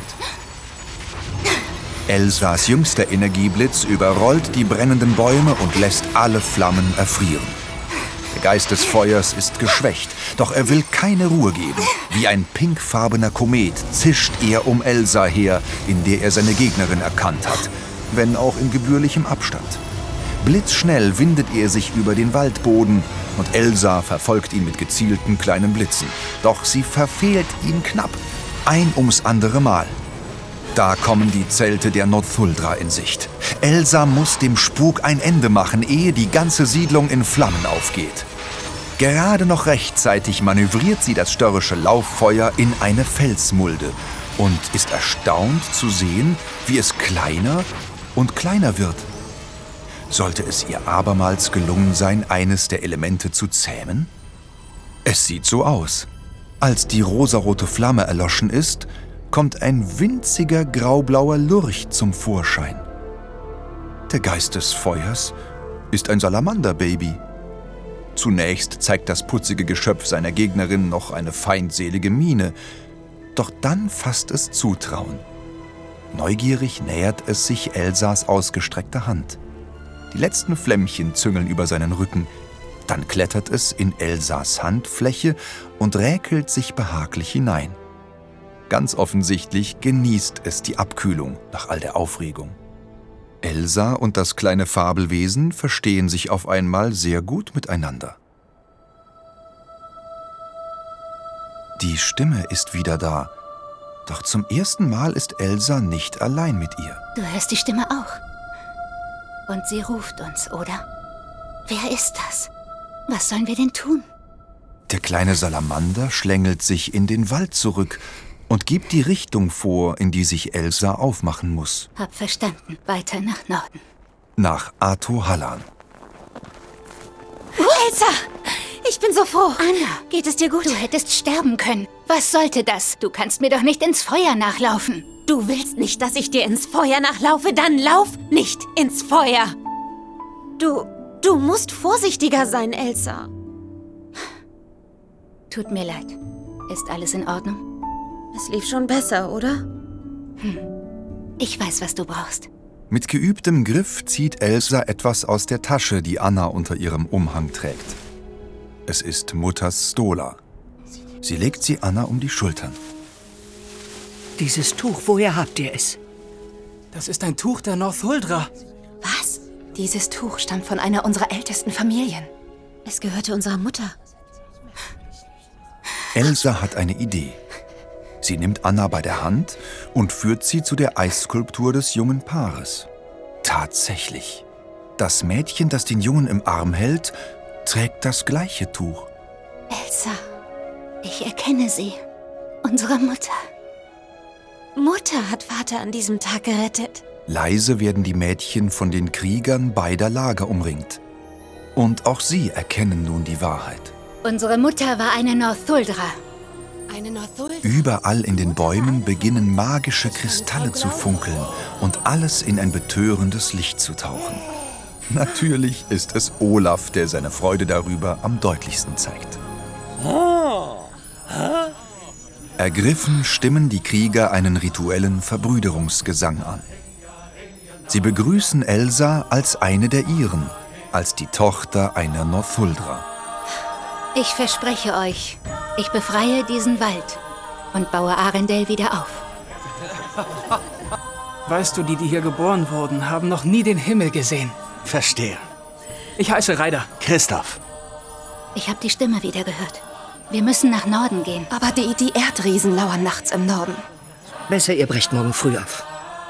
Elsas jüngster Energieblitz überrollt die brennenden Bäume und lässt alle Flammen erfrieren. Der Geist des Feuers ist geschwächt, doch er will keine Ruhe geben. Wie ein pinkfarbener Komet zischt er um Elsa her, in der er seine Gegnerin erkannt hat, wenn auch in gebührlichem Abstand. Blitzschnell windet er sich über den Waldboden und Elsa verfolgt ihn mit gezielten kleinen Blitzen. Doch sie verfehlt ihn knapp, ein ums andere Mal. Da kommen die Zelte der Northuldra in Sicht. Elsa muss dem Spuk ein Ende machen, ehe die ganze Siedlung in Flammen aufgeht. Gerade noch rechtzeitig manövriert sie das störrische Lauffeuer in eine Felsmulde und ist erstaunt zu sehen, wie es kleiner und kleiner wird. Sollte es ihr abermals gelungen sein, eines der Elemente zu zähmen? Es sieht so aus. Als die rosarote Flamme erloschen ist, kommt ein winziger graublauer Lurch zum Vorschein. Der Geist des Feuers ist ein Salamanderbaby. Zunächst zeigt das putzige Geschöpf seiner Gegnerin noch eine feindselige Miene, doch dann fasst es Zutrauen. Neugierig nähert es sich Elsas ausgestreckter Hand. Die letzten Flämmchen züngeln über seinen Rücken, dann klettert es in Elsas Handfläche und räkelt sich behaglich hinein. Ganz offensichtlich genießt es die Abkühlung nach all der Aufregung. Elsa und das kleine Fabelwesen verstehen sich auf einmal sehr gut miteinander. Die Stimme ist wieder da, doch zum ersten Mal ist Elsa nicht allein mit ihr. Du hörst die Stimme auch. Und sie ruft uns, oder? Wer ist das? Was sollen wir denn tun? Der kleine Salamander schlängelt sich in den Wald zurück und gibt die Richtung vor, in die sich Elsa aufmachen muss. Hab verstanden. Weiter nach Norden. Nach Ahtohallan. Elsa! Ich bin so froh. Anna, geht es dir gut? Du hättest sterben können. Was sollte das? Du kannst mir doch nicht ins Feuer nachlaufen. Du willst nicht, dass ich dir ins Feuer nachlaufe? Dann lauf nicht ins Feuer. Du, du musst vorsichtiger sein, Elsa. Tut mir leid. Ist alles in Ordnung? Es lief schon besser, oder? Hm. Ich weiß, was du brauchst. Mit geübtem Griff zieht Elsa etwas aus der Tasche, die Anna unter ihrem Umhang trägt. Es ist Mutters Stola. Sie legt sie Anna um die Schultern. Dieses Tuch, woher habt ihr es? Das ist ein Tuch der Northuldra. Was? Dieses Tuch stammt von einer unserer ältesten Familien. Es gehörte unserer Mutter. Elsa hat eine Idee. Sie nimmt Anna bei der Hand und führt sie zu der Eisskulptur des jungen Paares. Tatsächlich. Das Mädchen, das den Jungen im Arm hält, trägt das gleiche Tuch. Elsa, ich erkenne sie. Unsere Mutter. Mutter hat Vater an diesem Tag gerettet. Leise werden die Mädchen von den Kriegern beider Lager umringt. Und auch sie erkennen nun die Wahrheit. Unsere Mutter war eine Northuldra. Eine Northuldra? Überall in den Bäumen beginnen magische Kristalle zu funkeln und alles in ein betörendes Licht zu tauchen. Natürlich ist es Olaf, der seine Freude darüber am deutlichsten zeigt. Oh. Ergriffen stimmen die Krieger einen rituellen Verbrüderungsgesang an. Sie begrüßen Elsa als eine der ihren, als die Tochter einer Northuldra. Ich verspreche euch, ich befreie diesen Wald und baue Arendelle wieder auf. Weißt du, die, die hier geboren wurden, haben noch nie den Himmel gesehen. Verstehe. Ich heiße Ryder. Christoph. Ich habe die Stimme wieder gehört. Wir müssen nach Norden gehen. Aber die, die Erdriesen lauern nachts im Norden. Besser, ihr brecht morgen früh auf.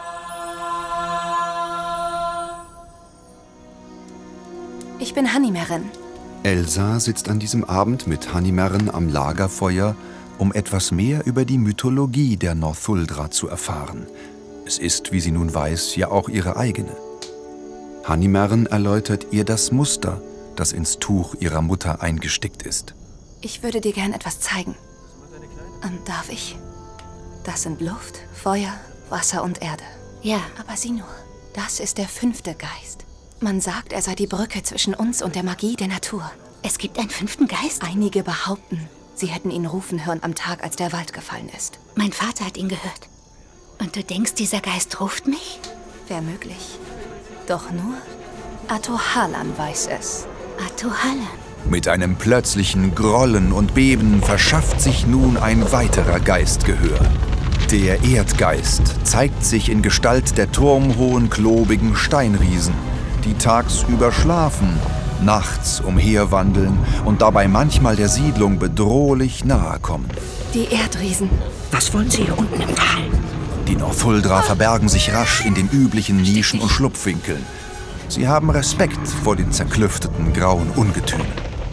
Ich bin Hanimerrin. Elsa sitzt an diesem Abend mit Hanimerren am Lagerfeuer, um etwas mehr über die Mythologie der Northuldra zu erfahren. Es ist, wie sie nun weiß, ja auch ihre eigene. Hanimerren erläutert ihr das Muster, das ins Tuch ihrer Mutter eingestickt ist. Ich würde dir gern etwas zeigen. Ähm, darf ich? Das sind Luft, Feuer, Wasser und Erde. Ja. Aber sieh nur, das ist der fünfte Geist. Man sagt, er sei die Brücke zwischen uns und der Magie der Natur. Es gibt einen fünften Geist? Einige behaupten, sie hätten ihn rufen hören am Tag, als der Wald gefallen ist. Mein Vater hat ihn gehört. Und du denkst, dieser Geist ruft mich? Wäre möglich. Doch nur Atohalan weiß es. Atohalan? Mit einem plötzlichen Grollen und Beben verschafft sich nun ein weiterer Geist Gehör. Der Erdgeist zeigt sich in Gestalt der turmhohen, klobigen Steinriesen, die tagsüber schlafen, nachts umherwandeln und dabei manchmal der Siedlung bedrohlich nahe kommen. Die Erdriesen. Was wollen sie hier unten im Tal? Die Northuldra verbergen sich rasch in den üblichen Nischen und Schlupfwinkeln. Sie haben Respekt vor den zerklüfteten grauen Ungetümen.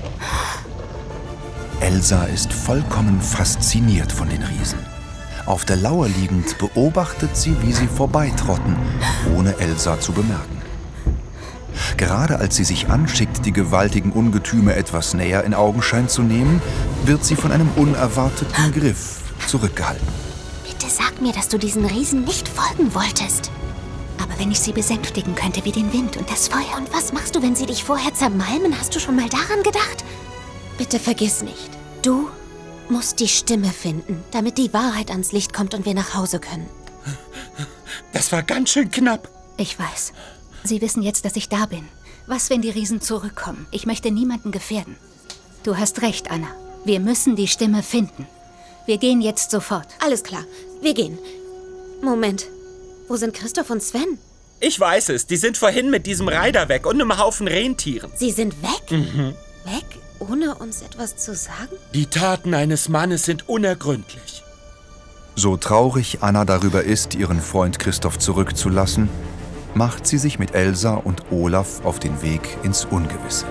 Elsa ist vollkommen fasziniert von den Riesen. Auf der Lauer liegend beobachtet sie, wie sie vorbeitrotten, ohne Elsa zu bemerken. Gerade als sie sich anschickt, die gewaltigen Ungetüme etwas näher in Augenschein zu nehmen, wird sie von einem unerwarteten Griff zurückgehalten. Bitte sag mir, dass du diesen Riesen nicht folgen wolltest. Aber wenn ich sie besänftigen könnte, wie den Wind und das Feuer. Und was machst du, wenn sie dich vorher zermalmen? Hast du schon mal daran gedacht? Bitte vergiss nicht, du musst die Stimme finden, damit die Wahrheit ans Licht kommt und wir nach Hause können. Das war ganz schön knapp. Ich weiß. Sie wissen jetzt, dass ich da bin. Was, wenn die Riesen zurückkommen? Ich möchte niemanden gefährden. Du hast recht, Anna. Wir müssen die Stimme finden. Wir gehen jetzt sofort. Alles klar, wir gehen. Moment, wo sind Christoph und Sven? Ich weiß es, die sind vorhin mit diesem Reiter weg und einem Haufen Rentieren. Sie sind weg? Mhm. Weg, ohne uns etwas zu sagen? Die Taten eines Mannes sind unergründlich. So traurig Anna darüber ist, ihren Freund Christoph zurückzulassen, macht sie sich mit Elsa und Olaf auf den Weg ins Ungewisse.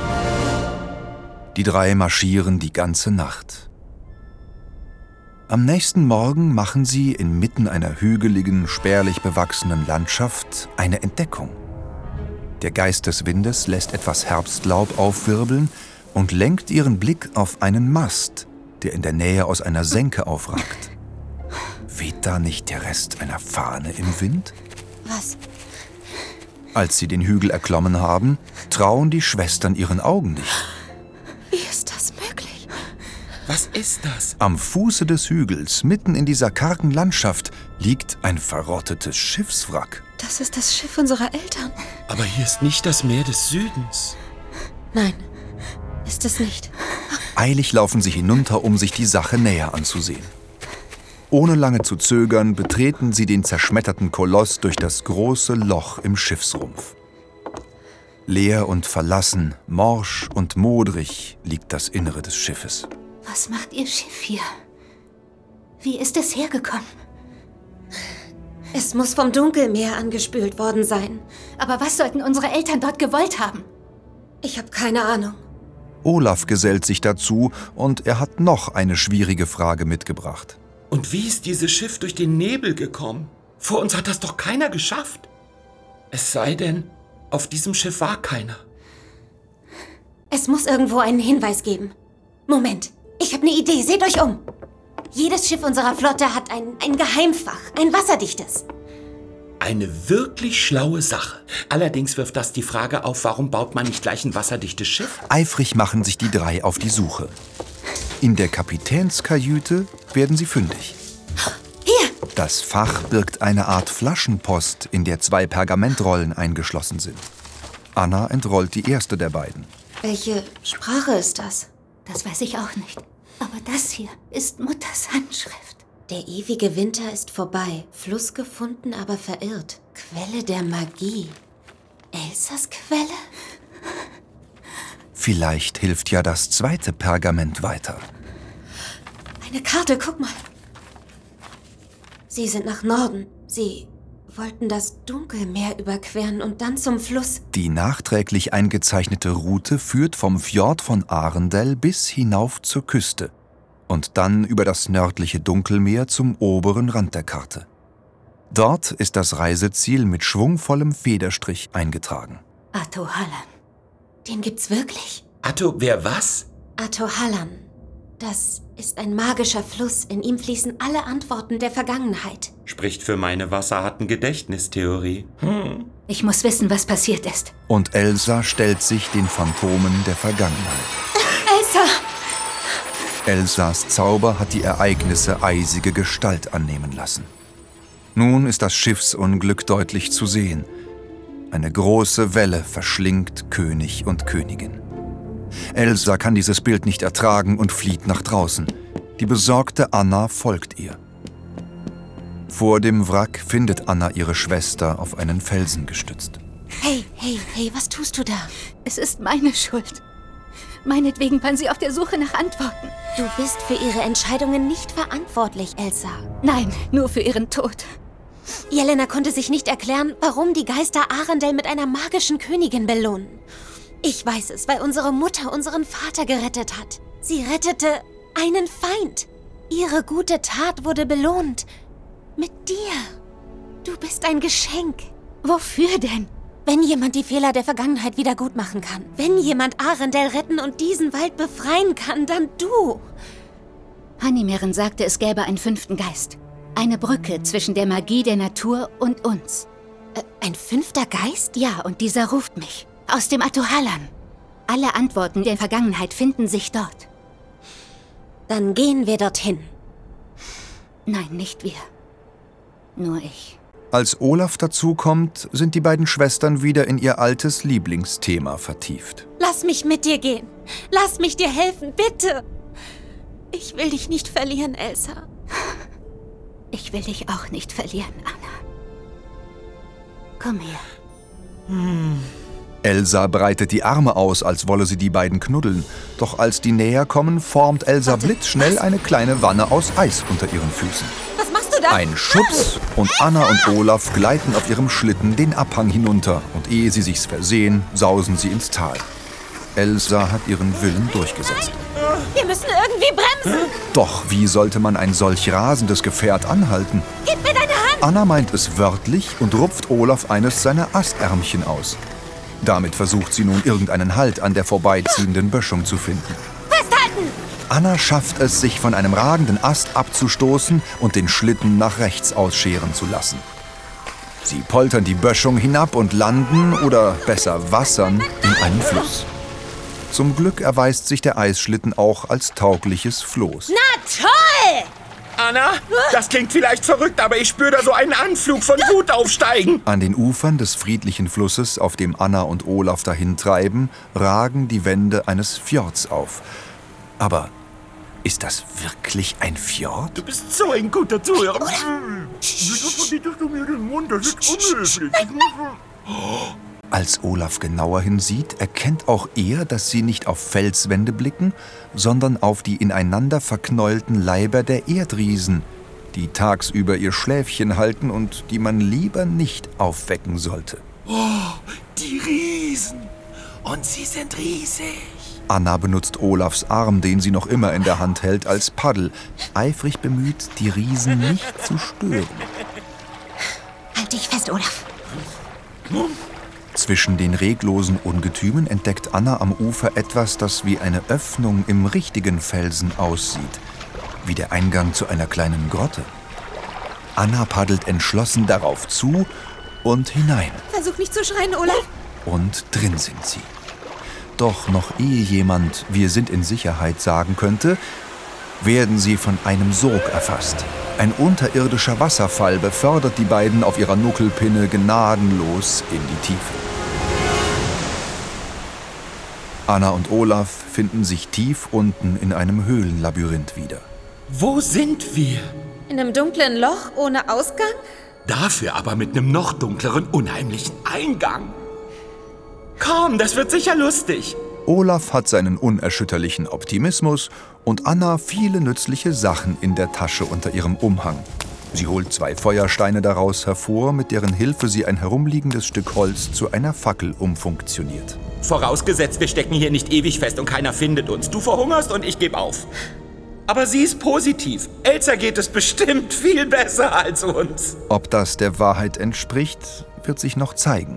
Die drei marschieren die ganze Nacht. Am nächsten Morgen machen sie inmitten einer hügeligen, spärlich bewachsenen Landschaft eine Entdeckung. Der Geist des Windes lässt etwas Herbstlaub aufwirbeln und lenkt ihren Blick auf einen Mast, der in der Nähe aus einer Senke aufragt. Weht da nicht der Rest einer Fahne im Wind? Was? Als sie den Hügel erklommen haben, trauen die Schwestern ihren Augen nicht. Wie ist das möglich? Was ist das? Am Fuße des Hügels, mitten in dieser kargen Landschaft, liegt ein verrottetes Schiffswrack. Das ist das Schiff unserer Eltern. Aber hier ist nicht das Meer des Südens. Nein, ist es nicht. Eilig laufen sie hinunter, um sich die Sache näher anzusehen. Ohne lange zu zögern, betreten sie den zerschmetterten Koloss durch das große Loch im Schiffsrumpf. Leer und verlassen, morsch und modrig liegt das Innere des Schiffes. Was macht Ihr Schiff hier? Wie ist es hergekommen? Es muss vom Dunkelmeer angespült worden sein. Aber was sollten unsere Eltern dort gewollt haben? Ich habe keine Ahnung. Olaf gesellt sich dazu und er hat noch eine schwierige Frage mitgebracht. Und wie ist dieses Schiff durch den Nebel gekommen? Vor uns hat das doch keiner geschafft. Es sei denn, auf diesem Schiff war keiner. Es muss irgendwo einen Hinweis geben. Moment, ich habe eine Idee. Seht euch um. Jedes Schiff unserer Flotte hat ein, ein Geheimfach, ein wasserdichtes. Eine wirklich schlaue Sache. Allerdings wirft das die Frage auf, warum baut man nicht gleich ein wasserdichtes Schiff? Eifrig machen sich die drei auf die Suche. In der Kapitänskajüte werden sie fündig. Hier! Das Fach birgt eine Art Flaschenpost, in der zwei Pergamentrollen eingeschlossen sind. Anna entrollt die erste der beiden. Welche Sprache ist das? Das weiß ich auch nicht. Aber das hier ist Mutters Handschrift. Der ewige Winter ist vorbei. Fluss gefunden, aber verirrt. Quelle der Magie. Elsas Quelle? Vielleicht hilft ja das zweite Pergament weiter. Eine Karte, guck mal. Sie sind nach Norden. Sie wollten das Dunkelmeer überqueren und dann zum Fluss. Die nachträglich eingezeichnete Route führt vom Fjord von Arendelle bis hinauf zur Küste und dann über das nördliche Dunkelmeer zum oberen Rand der Karte. Dort ist das Reiseziel mit schwungvollem Federstrich eingetragen. Ahtohallan. Den gibt's wirklich? Atto, wer was? Ahtohallan. Das ist ein magischer Fluss. In ihm fließen alle Antworten der Vergangenheit. Spricht für meine wasserharten Gedächtnistheorie. Hm. Ich muss wissen, was passiert ist. Und Elsa stellt sich den Phantomen der Vergangenheit. Elsa! Elsas Zauber hat die Ereignisse eisige Gestalt annehmen lassen. Nun ist das Schiffsunglück deutlich zu sehen. Eine große Welle verschlingt König und Königin. Elsa kann dieses Bild nicht ertragen und flieht nach draußen. Die besorgte Anna folgt ihr. Vor dem Wrack findet Anna ihre Schwester auf einen Felsen gestützt. Hey, hey, hey, was tust du da? Es ist meine Schuld. Meinetwegen waren sie auf der Suche nach Antworten. Du bist für ihre Entscheidungen nicht verantwortlich, Elsa. Nein, nur für ihren Tod. Jelena konnte sich nicht erklären, warum die Geister Arendelle mit einer magischen Königin belohnen. Ich weiß es, weil unsere Mutter unseren Vater gerettet hat. Sie rettete einen Feind. Ihre gute Tat wurde belohnt. Mit dir. Du bist ein Geschenk. Wofür denn? Wenn jemand die Fehler der Vergangenheit wieder gut machen kann, wenn jemand Arendelle retten und diesen Wald befreien kann, dann du. Hannimeren sagte, es gäbe einen fünften Geist. Eine Brücke zwischen der Magie der Natur und uns. Äh, ein fünfter Geist? Ja, und dieser ruft mich. Aus dem Ahtohallan. Alle Antworten der Vergangenheit finden sich dort. Dann gehen wir dorthin. Nein, nicht wir. Nur ich. Als Olaf dazukommt, sind die beiden Schwestern wieder in ihr altes Lieblingsthema vertieft. Lass mich mit dir gehen. Lass mich dir helfen, bitte. Ich will dich nicht verlieren, Elsa. Ich will dich auch nicht verlieren, Anna. Komm her. Hm. Elsa breitet die Arme aus, als wolle sie die beiden knuddeln. Doch als die näher kommen, formt Elsa blitzschnell eine kleine Wanne aus Eis unter ihren Füßen. Was machst du da? Ein Schubs und Anna und Olaf gleiten auf ihrem Schlitten den Abhang hinunter. Und ehe sie sich's versehen, sausen sie ins Tal. Elsa hat ihren Willen durchgesetzt. Wir müssen irgendwie bremsen. Doch wie sollte man ein solch rasendes Gefährt anhalten? Gib mir deine Hand. Anna meint es wörtlich und rupft Olaf eines seiner Astärmchen aus. Damit versucht sie nun irgendeinen Halt an der vorbeiziehenden Böschung zu finden. Festhalten! Anna schafft es, sich von einem ragenden Ast abzustoßen und den Schlitten nach rechts ausscheren zu lassen. Sie poltern die Böschung hinab und landen, oder besser wassern, in einem Fluss. Zum Glück erweist sich der Eisschlitten auch als taugliches Floß. Na toll! Anna, das klingt vielleicht verrückt, aber ich spüre da so einen Anflug von Wut aufsteigen. An den Ufern des friedlichen Flusses, auf dem Anna und Olaf dahintreiben, ragen die Wände eines Fjords auf. Aber ist das wirklich ein Fjord? Du bist so ein guter Zuhörer. Als Olaf genauer hinsieht, erkennt auch er, dass sie nicht auf Felswände blicken, sondern auf die ineinander verknäulten Leiber der Erdriesen, die tagsüber ihr Schläfchen halten und die man lieber nicht aufwecken sollte. Oh, die Riesen! Und sie sind riesig! Anna benutzt Olafs Arm, den sie noch immer in der Hand hält, als Paddel, eifrig bemüht, die Riesen nicht zu stören. Halt dich fest, Olaf. Zwischen den reglosen Ungetümen entdeckt Anna am Ufer etwas, das wie eine Öffnung im richtigen Felsen aussieht, wie der Eingang zu einer kleinen Grotte. Anna paddelt entschlossen darauf zu und hinein. Versuch nicht zu schreien, Olaf. Und drin sind sie. Doch noch ehe jemand "Wir sind in Sicherheit" sagen könnte, werden sie von einem Sog erfasst. Ein unterirdischer Wasserfall befördert die beiden auf ihrer Nuckelpinne gnadenlos in die Tiefe. Anna und Olaf finden sich tief unten in einem Höhlenlabyrinth wieder. Wo sind wir? In einem dunklen Loch ohne Ausgang? Dafür aber mit einem noch dunkleren, unheimlichen Eingang. Komm, das wird sicher lustig. Olaf hat seinen unerschütterlichen Optimismus und Anna viele nützliche Sachen in der Tasche unter ihrem Umhang. Sie holt zwei Feuersteine daraus hervor, mit deren Hilfe sie ein herumliegendes Stück Holz zu einer Fackel umfunktioniert. Vorausgesetzt, wir stecken hier nicht ewig fest und keiner findet uns. Du verhungerst und ich gebe auf. Aber sie ist positiv. Elsa geht es bestimmt viel besser als uns. Ob das der Wahrheit entspricht, wird sich noch zeigen.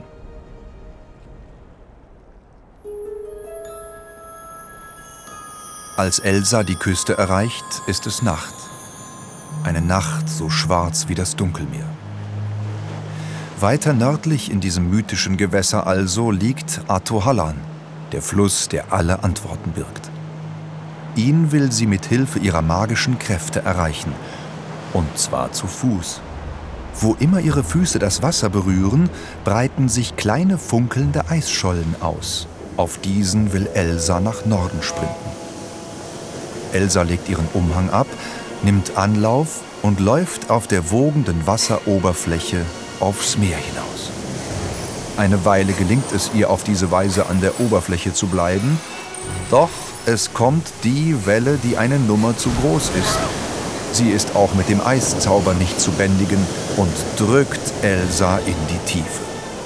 Als Elsa die Küste erreicht, ist es Nacht. Eine Nacht so schwarz wie das Dunkelmeer. Weiter nördlich in diesem mythischen Gewässer also liegt Ahtohallan, der Fluss, der alle Antworten birgt. Ihn will sie mit Hilfe ihrer magischen Kräfte erreichen, und zwar zu Fuß. Wo immer ihre Füße das Wasser berühren, breiten sich kleine funkelnde Eisschollen aus. Auf diesen will Elsa nach Norden sprinten. Elsa legt ihren Umhang ab, nimmt Anlauf und läuft auf der wogenden Wasseroberfläche aufs Meer hinaus. Eine Weile gelingt es ihr auf diese Weise an der Oberfläche zu bleiben, doch es kommt die Welle, die eine Nummer zu groß ist. Sie ist auch mit dem Eiszauber nicht zu bändigen und drückt Elsa in die Tiefe.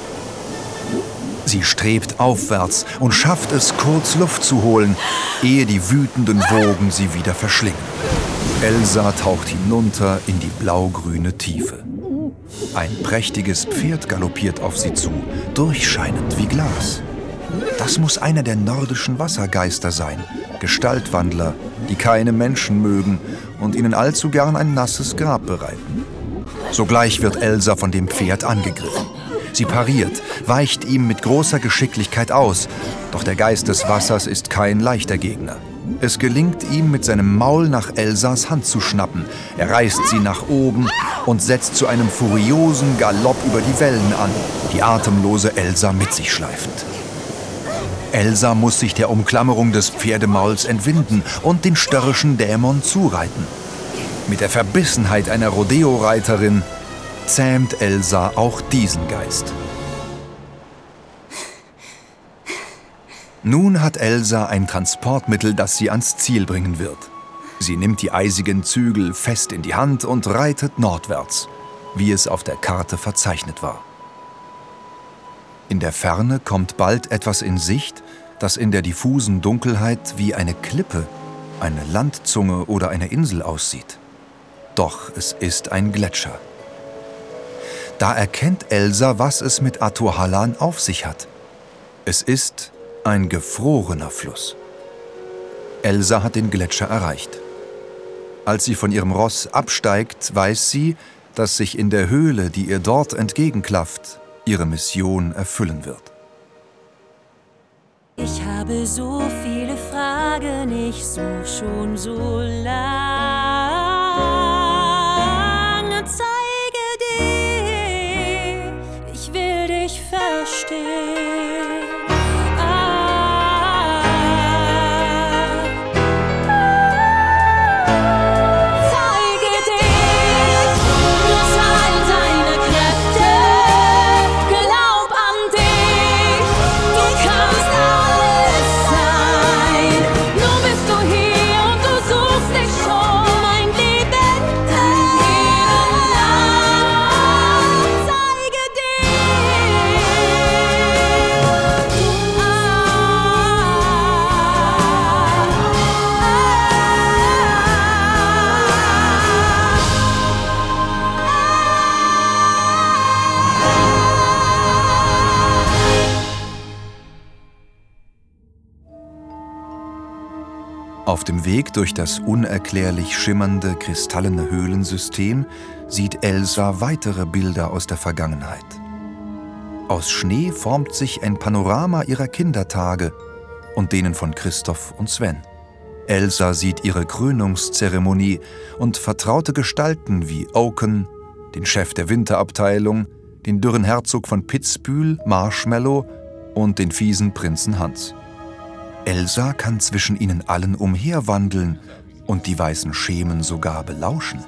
Sie strebt aufwärts und schafft es, kurz Luft zu holen, ehe die wütenden Wogen sie wieder verschlingen. Elsa taucht hinunter in die blaugrüne Tiefe. Ein prächtiges Pferd galoppiert auf sie zu, durchscheinend wie Glas. Das muss einer der nordischen Wassergeister sein, Gestaltwandler, die keine Menschen mögen und ihnen allzu gern ein nasses Grab bereiten. Sogleich wird Elsa von dem Pferd angegriffen. Sie pariert, weicht ihm mit großer Geschicklichkeit aus, doch der Geist des Wassers ist kein leichter Gegner. Es gelingt ihm, mit seinem Maul nach Elsas Hand zu schnappen. Er reißt sie nach oben und setzt zu einem furiosen Galopp über die Wellen an, die atemlose Elsa mit sich schleifend. Elsa muss sich der Umklammerung des Pferdemauls entwinden und den störrischen Dämon zureiten. Mit der Verbissenheit einer Rodeo-Reiterin zähmt Elsa auch diesen Geist. Nun hat Elsa ein Transportmittel, das sie ans Ziel bringen wird. Sie nimmt die eisigen Zügel fest in die Hand und reitet nordwärts, wie es auf der Karte verzeichnet war. In der Ferne kommt bald etwas in Sicht, das in der diffusen Dunkelheit wie eine Klippe, eine Landzunge oder eine Insel aussieht. Doch es ist ein Gletscher. Da erkennt Elsa, was es mit Ahtohallan auf sich hat. Es ist ein gefrorener Fluss. Elsa hat den Gletscher erreicht. Als sie von ihrem Ross absteigt, weiß sie, dass sich in der Höhle, die ihr dort entgegenklafft, ihre Mission erfüllen wird. Ich habe so viele Fragen, ich such schon so lange. Zeige dich, ich will dich verstehen. Ah. Zeige dich, nutz all deine Kräfte, glaub an dich, du kannst alles sein. Nur bist du hier und du suchst dich schon ein Leben lang. Zeige dich. Auf dem Weg durch das unerklärlich schimmernde, kristallene Höhlensystem sieht Elsa weitere Bilder aus der Vergangenheit. Aus Schnee formt sich ein Panorama ihrer Kindertage und denen von Christoph und Sven. Elsa sieht ihre Krönungszeremonie und vertraute Gestalten wie Oaken, den Chef der Winterabteilung, den dürren Herzog von Pitzbühel, Marshmallow und den fiesen Prinzen Hans. Elsa kann zwischen ihnen allen umherwandeln und die weißen Schemen sogar belauschen.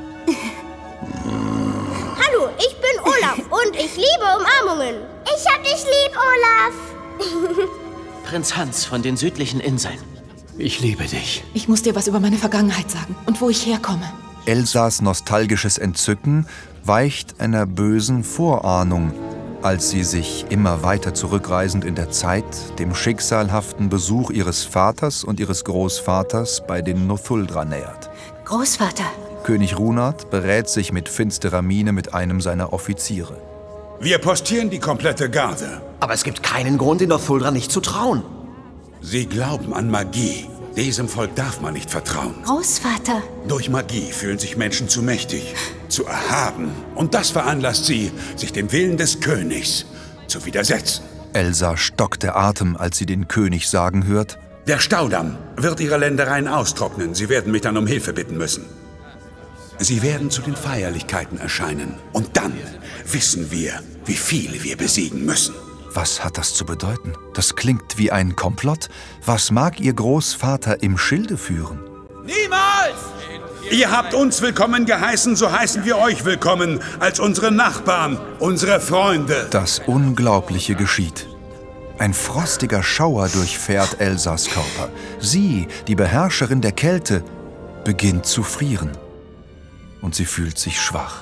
Hallo, ich bin Olaf und ich liebe Umarmungen. Ich hab dich lieb, Olaf. Prinz Hans von den südlichen Inseln. Ich liebe dich. Ich muss dir was über meine Vergangenheit sagen und wo ich herkomme. Elsas nostalgisches Entzücken weicht einer bösen Vorahnung, als sie sich immer weiter zurückreisend in der Zeit dem schicksalhaften Besuch ihres Vaters und ihres Großvaters bei den Northuldra nähert. Großvater. König Runard berät sich mit finsterer Miene mit einem seiner Offiziere. Wir postieren die komplette Garde. Aber es gibt keinen Grund, den Northuldra nicht zu trauen. Sie glauben an Magie. Diesem Volk darf man nicht vertrauen. Großvater. Durch Magie fühlen sich Menschen zu mächtig, zu erhaben. Und das veranlasst sie, sich dem Willen des Königs zu widersetzen. Elsa stockt der Atem, als sie den König sagen hört: Der Staudamm wird ihre Ländereien austrocknen. Sie werden mich dann um Hilfe bitten müssen. Sie werden zu den Feierlichkeiten erscheinen. Und dann wissen wir, wie viele wir besiegen müssen. Was hat das zu bedeuten? Das klingt wie ein Komplott. Was mag ihr Großvater im Schilde führen? Niemals! Ihr habt uns willkommen geheißen, so heißen wir euch willkommen, als unsere Nachbarn, unsere Freunde. Das Unglaubliche geschieht. Ein frostiger Schauer durchfährt Elsas Körper. Sie, die Beherrscherin der Kälte, beginnt zu frieren. Und sie fühlt sich schwach.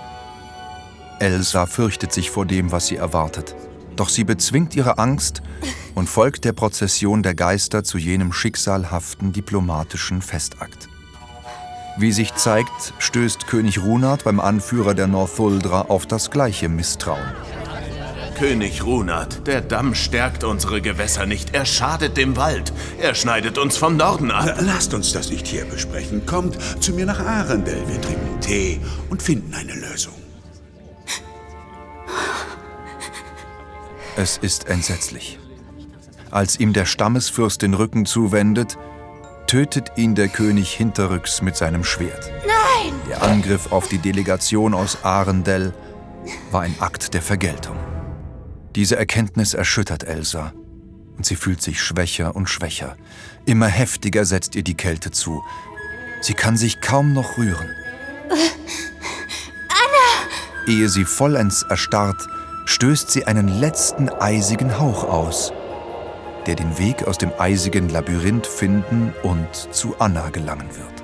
Elsa fürchtet sich vor dem, was sie erwartet. Doch sie bezwingt ihre Angst und folgt der Prozession der Geister zu jenem schicksalhaften diplomatischen Festakt. Wie sich zeigt, stößt König Runard beim Anführer der Northuldra auf das gleiche Misstrauen. König Runard, der Damm stärkt unsere Gewässer nicht, er schadet dem Wald, er schneidet uns vom Norden ab. Lasst uns das nicht hier besprechen. Kommt zu mir nach Arendelle, wir trinken Tee und finden eine Lösung. Es ist entsetzlich. Als ihm der Stammesfürst den Rücken zuwendet, tötet ihn der König hinterrücks mit seinem Schwert. Nein! Der Angriff auf die Delegation aus Arendelle war ein Akt der Vergeltung. Diese Erkenntnis erschüttert Elsa und sie fühlt sich schwächer und schwächer. Immer heftiger setzt ihr die Kälte zu. Sie kann sich kaum noch rühren. Anna! Ehe sie vollends erstarrt, stößt sie einen letzten eisigen Hauch aus, der den Weg aus dem eisigen Labyrinth finden und zu Anna gelangen wird.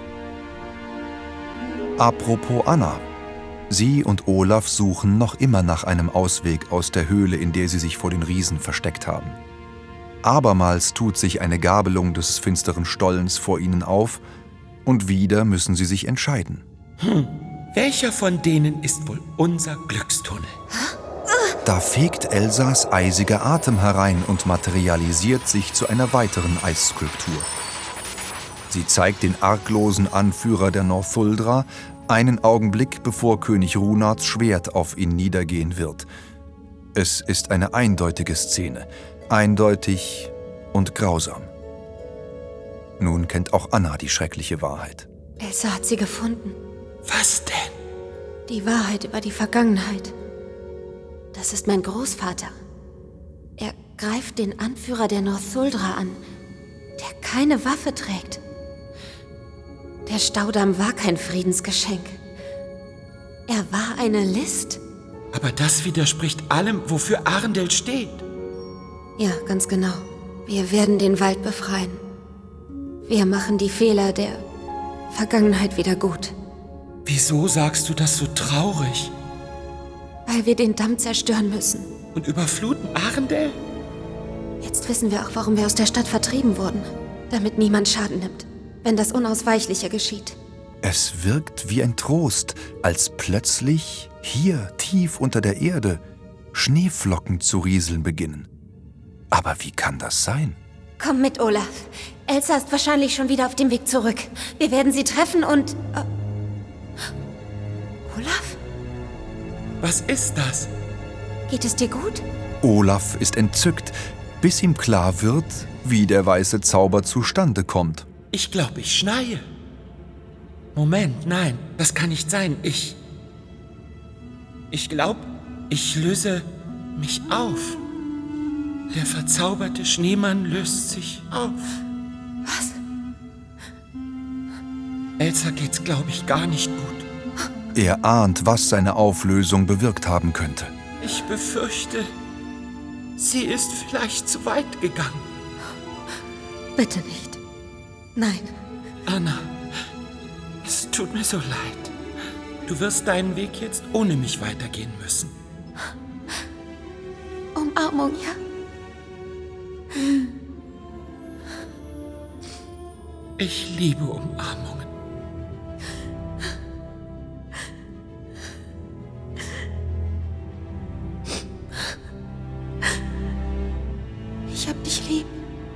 Apropos Anna. Sie und Olaf suchen noch immer nach einem Ausweg aus der Höhle, in der sie sich vor den Riesen versteckt haben. Abermals tut sich eine Gabelung des finsteren Stollens vor ihnen auf und wieder müssen sie sich entscheiden. Hm, welcher von denen ist wohl unser Glückstunnel? Da fegt Elsas eisiger Atem herein und materialisiert sich zu einer weiteren Eisskulptur. Sie zeigt den arglosen Anführer der Northuldra einen Augenblick, bevor König Runards Schwert auf ihn niedergehen wird. Es ist eine eindeutige Szene, eindeutig und grausam. Nun kennt auch Anna die schreckliche Wahrheit. Elsa hat sie gefunden. Was denn? Die Wahrheit über die Vergangenheit. Das ist mein Großvater. Er greift den Anführer der Northuldra an, der keine Waffe trägt. Der Staudamm war kein Friedensgeschenk. Er war eine List. Aber das widerspricht allem, wofür Arendelle steht. Ja, ganz genau. Wir werden den Wald befreien. Wir machen die Fehler der Vergangenheit wieder gut. Wieso sagst du das so traurig? Weil wir den Damm zerstören müssen. Und überfluten Arendelle? Jetzt wissen wir auch, warum wir aus der Stadt vertrieben wurden. Damit niemand Schaden nimmt, wenn das Unausweichliche geschieht. Es wirkt wie ein Trost, als plötzlich, hier tief unter der Erde, Schneeflocken zu rieseln beginnen. Aber wie kann das sein? Komm mit, Olaf. Elsa ist wahrscheinlich schon wieder auf dem Weg zurück. Wir werden sie treffen und... Äh Olaf? Was ist das? Geht es dir gut? Olaf ist entzückt, bis ihm klar wird, wie der weiße Zauber zustande kommt. Ich glaube, ich schneie. Moment, nein, das kann nicht sein. Ich... Ich glaube, ich löse mich auf. Der verzauberte Schneemann löst sich auf. Was? Elsa geht's, glaube ich, gar nicht gut. Er ahnt, was seine Auflösung bewirkt haben könnte. Ich befürchte, sie ist vielleicht zu weit gegangen. Bitte nicht. Nein. Anna, es tut mir so leid. Du wirst deinen Weg jetzt ohne mich weitergehen müssen. Umarmung, ja? Ich liebe Umarmungen. Ich hab dich lieb.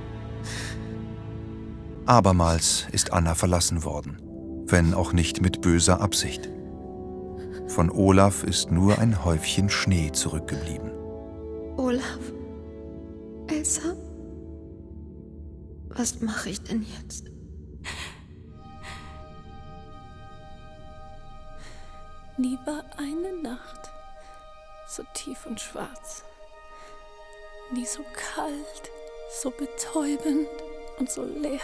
Abermals ist Anna verlassen worden, wenn auch nicht mit böser Absicht. Von Olaf ist nur ein Häufchen Schnee zurückgeblieben. Olaf? Elsa? Was mache ich denn jetzt? Nie war eine Nacht so tief und schwarz. Nie so kalt, so betäubend und so leer.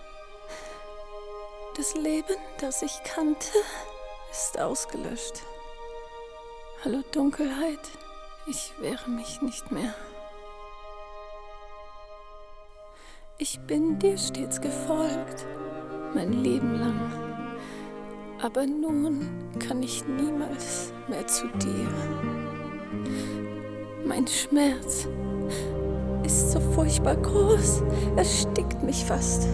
Das Leben, das ich kannte, ist ausgelöscht. Hallo Dunkelheit, ich wehre mich nicht mehr. Ich bin dir stets gefolgt, mein Leben lang. Aber nun kann ich niemals mehr zu dir. Mein Schmerz ist so furchtbar groß, er erstickt mich fast.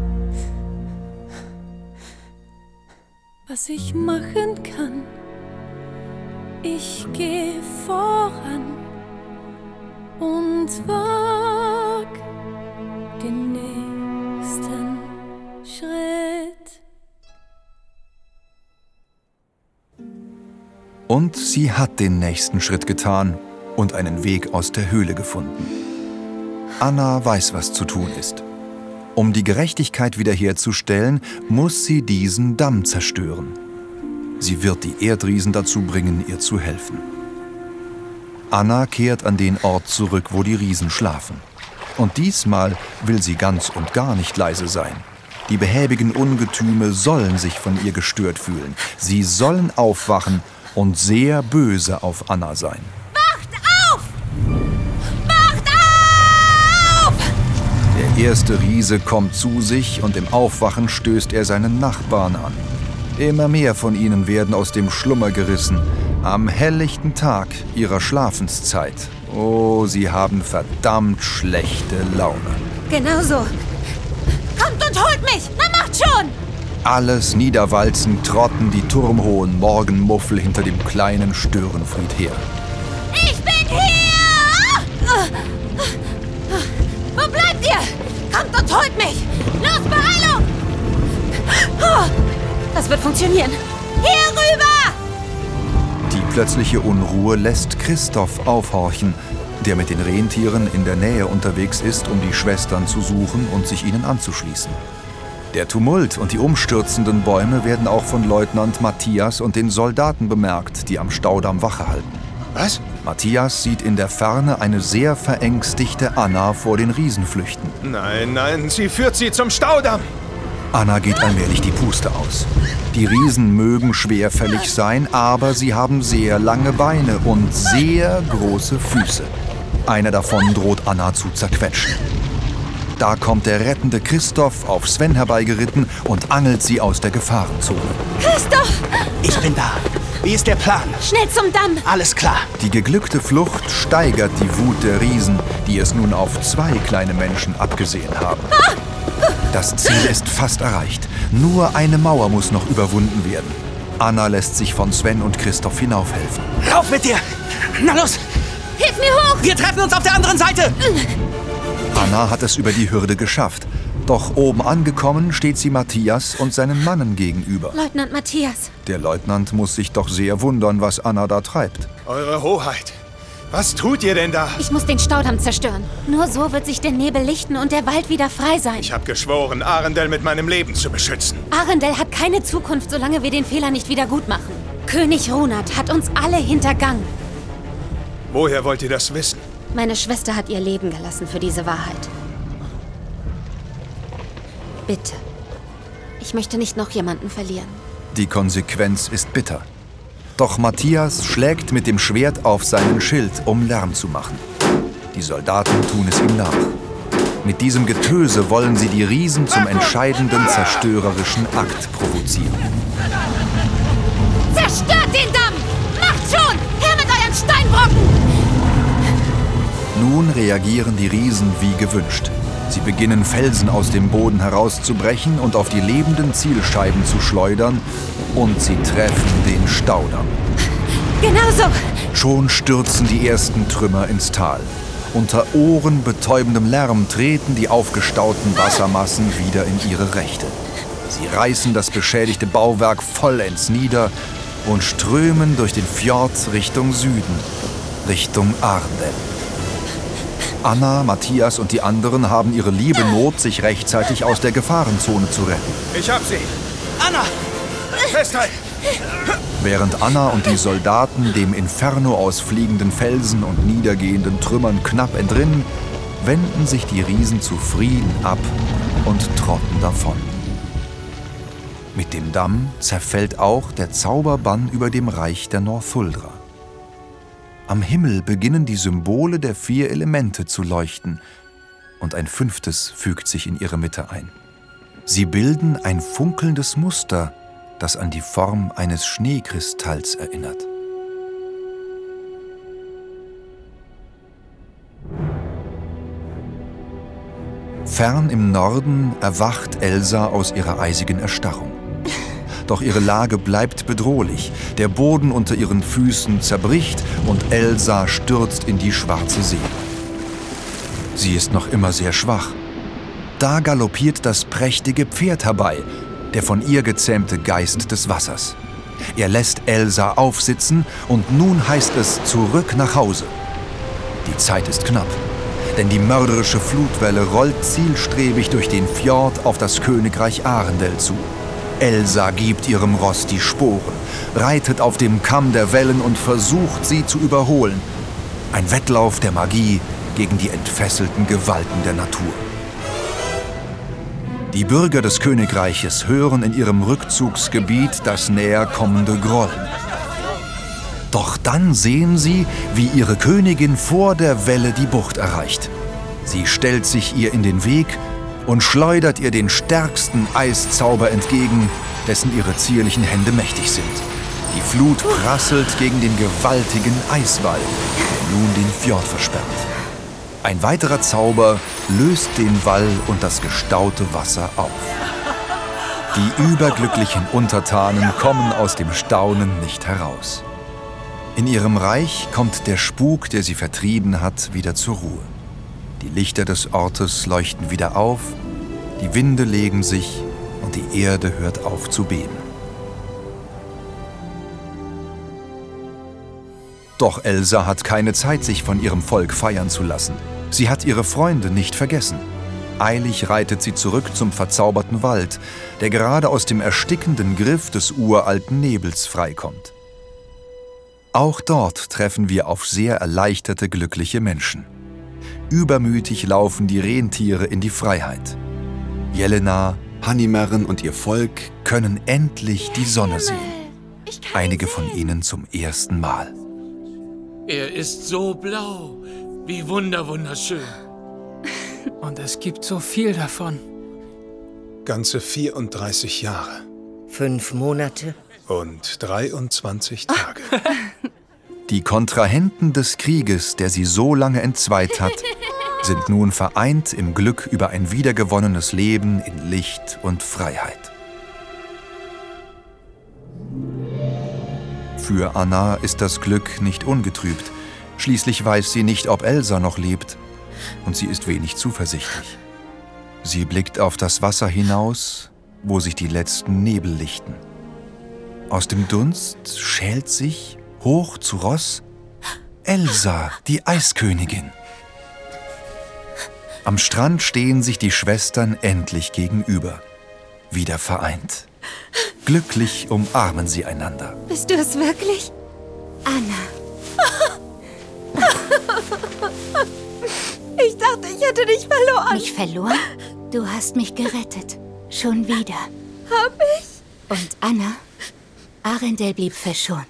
Was ich machen kann, ich gehe voran und wag den nächsten Schritt. Und sie hat den nächsten Schritt getan und einen Weg aus der Höhle gefunden. Anna weiß, was zu tun ist. Um die Gerechtigkeit wiederherzustellen, muss sie diesen Damm zerstören. Sie wird die Erdriesen dazu bringen, ihr zu helfen. Anna kehrt an den Ort zurück, wo die Riesen schlafen. Und diesmal will sie ganz und gar nicht leise sein. Die behäbigen Ungetüme sollen sich von ihr gestört fühlen. Sie sollen aufwachen und sehr böse auf Anna sein. Wacht auf! Wacht auf! Der erste Riese kommt zu sich und im Aufwachen stößt er seinen Nachbarn an. Immer mehr von ihnen werden aus dem Schlummer gerissen, am helllichten Tag ihrer Schlafenszeit. Oh, sie haben verdammt schlechte Laune. Genau so. Kommt und holt mich! Na, macht schon! Alles niederwalzend trotten die turmhohen Morgenmuffel hinter dem kleinen Störenfried her. Ich bin hier! Wo bleibt ihr? Kommt und holt mich! Los, Beeilung! Das wird funktionieren. Hier rüber! Die plötzliche Unruhe lässt Christoph aufhorchen, der mit den Rentieren in der Nähe unterwegs ist, um die Schwestern zu suchen und sich ihnen anzuschließen. Der Tumult und die umstürzenden Bäume werden auch von Leutnant Matthias und den Soldaten bemerkt, die am Staudamm Wache halten. Was? Matthias sieht in der Ferne eine sehr verängstigte Anna vor den Riesen flüchten. Nein, nein, sie führt sie zum Staudamm! Anna geht allmählich die Puste aus. Die Riesen mögen schwerfällig sein, aber sie haben sehr lange Beine und sehr große Füße. Einer davon droht Anna zu zerquetschen. Da kommt der rettende Christoph auf Sven herbeigeritten und angelt sie aus der Gefahrenzone. Christoph! Ich bin da. Wie ist der Plan? Schnell zum Damm! Alles klar. Die geglückte Flucht steigert die Wut der Riesen, die es nun auf zwei kleine Menschen abgesehen haben. Das Ziel ist fast erreicht. Nur eine Mauer muss noch überwunden werden. Anna lässt sich von Sven und Christoph hinaufhelfen. Rauf mit dir! Na los! Hilf mir hoch! Wir treffen uns auf der anderen Seite! Anna hat es über die Hürde geschafft. Doch oben angekommen steht sie Matthias und seinen Mannen gegenüber. Leutnant Matthias. Der Leutnant muss sich doch sehr wundern, was Anna da treibt. Eure Hoheit, Was tut ihr denn da? Ich muss den Staudamm zerstören. Nur so wird sich der Nebel lichten und der Wald wieder frei sein. Ich habe geschworen, Arendelle mit meinem Leben zu beschützen. Arendelle hat keine Zukunft, solange wir den Fehler nicht wieder gut machen. König Runert hat uns alle hintergangen. Woher wollt ihr das wissen? Meine Schwester hat ihr Leben gelassen für diese Wahrheit. Bitte. Ich möchte nicht noch jemanden verlieren. Die Konsequenz ist bitter. Doch Matthias schlägt mit dem Schwert auf seinen Schild, um Lärm zu machen. Die Soldaten tun es ihm nach. Mit diesem Getöse wollen sie die Riesen zum entscheidenden zerstörerischen Akt provozieren. Zerstört den Damm! Macht schon! Her mit euren Steinbrocken! Nun reagieren die Riesen wie gewünscht. Sie beginnen Felsen aus dem Boden herauszubrechen und auf die lebenden Zielscheiben zu schleudern, und sie treffen den Staudamm. Genau so! Schon stürzen die ersten Trümmer ins Tal. Unter ohrenbetäubendem Lärm treten die aufgestauten Wassermassen wieder in ihre Rechte. Sie reißen das beschädigte Bauwerk vollends nieder und strömen durch den Fjord Richtung Süden, Richtung Arendelle. Anna, Matthias und die anderen haben ihre liebe Not, sich rechtzeitig aus der Gefahrenzone zu retten. Ich hab sie! Anna! Festhalten! Während Anna und die Soldaten dem Inferno aus fliegenden Felsen und niedergehenden Trümmern knapp entrinnen, wenden sich die Riesen zufrieden ab und trotten davon. Mit dem Damm zerfällt auch der Zauberbann über dem Reich der Northuldra. Am Himmel beginnen die Symbole der vier Elemente zu leuchten, und ein fünftes fügt sich in ihre Mitte ein. Sie bilden ein funkelndes Muster, das an die Form eines Schneekristalls erinnert. Fern im Norden erwacht Elsa aus ihrer eisigen Erstarrung. Doch ihre Lage bleibt bedrohlich. Der Boden unter ihren Füßen zerbricht und Elsa stürzt in die schwarze See. Sie ist noch immer sehr schwach. Da galoppiert das prächtige Pferd herbei, der von ihr gezähmte Geist des Wassers. Er lässt Elsa aufsitzen und nun heißt es zurück nach Hause. Die Zeit ist knapp, denn die mörderische Flutwelle rollt zielstrebig durch den Fjord auf das Königreich Arendelle zu. Elsa gibt ihrem Ross die Sporen, reitet auf dem Kamm der Wellen und versucht, sie zu überholen. Ein Wettlauf der Magie gegen die entfesselten Gewalten der Natur. Die Bürger des Königreiches hören in ihrem Rückzugsgebiet das näher kommende Grollen. Doch dann sehen sie, wie ihre Königin vor der Welle die Bucht erreicht. Sie stellt sich ihr in den Weg und schleudert ihr den stärksten Eiszauber entgegen, dessen ihre zierlichen Hände mächtig sind. Die Flut prasselt gegen den gewaltigen Eiswall, der nun den Fjord versperrt. Ein weiterer Zauber löst den Wall und das gestaute Wasser auf. Die überglücklichen Untertanen kommen aus dem Staunen nicht heraus. In ihrem Reich kommt der Spuk, der sie vertrieben hat, wieder zur Ruhe. Die Lichter des Ortes leuchten wieder auf, die Winde legen sich und die Erde hört auf zu beben. Doch Elsa hat keine Zeit, sich von ihrem Volk feiern zu lassen. Sie hat ihre Freunde nicht vergessen. Eilig reitet sie zurück zum verzauberten Wald, der gerade aus dem erstickenden Griff des uralten Nebels freikommt. Auch dort treffen wir auf sehr erleichterte, glückliche Menschen. Übermütig laufen die Rentiere in die Freiheit. Jelena, Hannimern und ihr Volk können endlich die Sonne sehen. Einige von ihnen zum ersten Mal. Er ist so blau, wie wunderwunderschön. Und es gibt so viel davon. Ganze vierunddreißig Jahre. Fünf Monate. Und dreiundzwanzig Tage. Die Kontrahenten des Krieges, der sie so lange entzweit hat, sind nun vereint im Glück über ein wiedergewonnenes Leben in Licht und Freiheit. Für Anna ist das Glück nicht ungetrübt. Schließlich weiß sie nicht, ob Elsa noch lebt, und sie ist wenig zuversichtlich. Sie blickt auf das Wasser hinaus, wo sich die letzten Nebel lichten. Aus dem Dunst schält sich, hoch zu Ross, Elsa, die Eiskönigin. Am Strand stehen sich die Schwestern endlich gegenüber, wieder vereint. Glücklich umarmen sie einander. Bist du es wirklich? Anna. Ich dachte, ich hätte dich verloren. Mich verloren? Du hast mich gerettet. Schon wieder. Hab ich? Und Anna? Arendelle blieb verschont.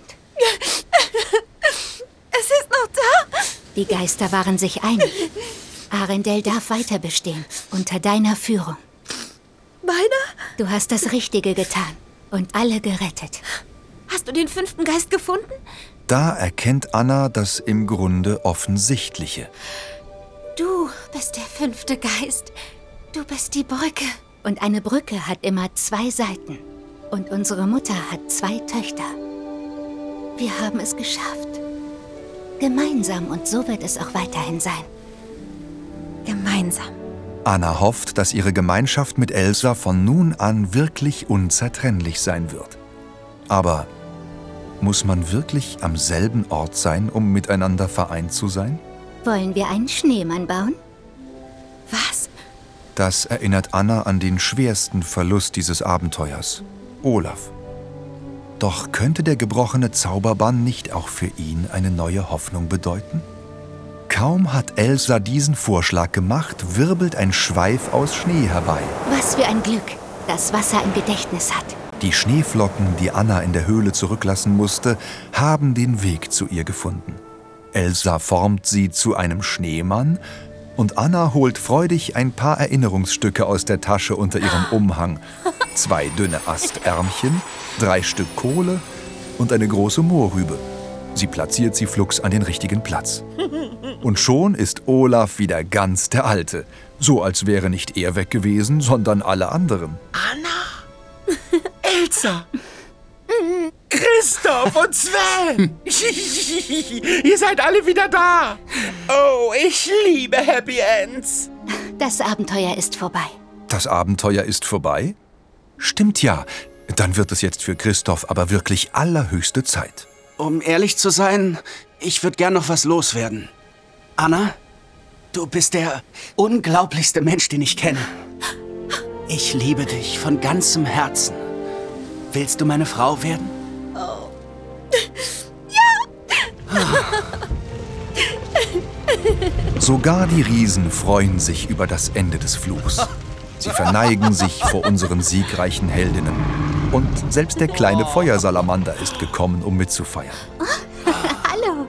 Es ist noch da? Die Geister waren sich einig. Arendelle darf weiter bestehen, unter deiner Führung. Meiner? Du hast das Richtige getan und alle gerettet. Hast du den fünften Geist gefunden? Da erkennt Anna das im Grunde Offensichtliche. Du bist der fünfte Geist. Du bist die Brücke. Und eine Brücke hat immer zwei Seiten. Und unsere Mutter hat zwei Töchter. Wir haben es geschafft. Gemeinsam, und so wird es auch weiterhin sein. Gemeinsam. Anna hofft, dass ihre Gemeinschaft mit Elsa von nun an wirklich unzertrennlich sein wird. Aber muss man wirklich am selben Ort sein, um miteinander vereint zu sein? Wollen wir einen Schneemann bauen? Was? Das erinnert Anna an den schwersten Verlust dieses Abenteuers, Olaf. Doch könnte der gebrochene Zauberbann nicht auch für ihn eine neue Hoffnung bedeuten? Kaum hat Elsa diesen Vorschlag gemacht, wirbelt ein Schweif aus Schnee herbei. Was für ein Glück, dass Wasser ein Gedächtnis hat. Die Schneeflocken, die Anna in der Höhle zurücklassen musste, haben den Weg zu ihr gefunden. Elsa formt sie zu einem Schneemann und Anna holt freudig ein paar Erinnerungsstücke aus der Tasche unter ihrem Umhang. Zwei dünne Astärmchen, drei Stück Kohle und eine große Mohrrübe. Sie platziert sie flugs an den richtigen Platz. Und schon ist Olaf wieder ganz der Alte. So als wäre nicht er weg gewesen, sondern alle anderen. Anna? Elsa? Christoph und Sven! Ihr seid alle wieder da! Oh, ich liebe Happy Ends! Das Abenteuer ist vorbei. Das Abenteuer ist vorbei? Stimmt ja. Dann wird es jetzt für Christoph aber wirklich allerhöchste Zeit. Um ehrlich zu sein, ich würde gern noch was loswerden. Anna, du bist der unglaublichste Mensch, den ich kenne. Ich liebe dich von ganzem Herzen. Willst du meine Frau werden? Oh. Ja! Sogar die Riesen freuen sich über das Ende des Fluchs. Sie verneigen sich vor unseren siegreichen Heldinnen. Und selbst der kleine Feuersalamander ist gekommen, um mitzufeiern. Hallo.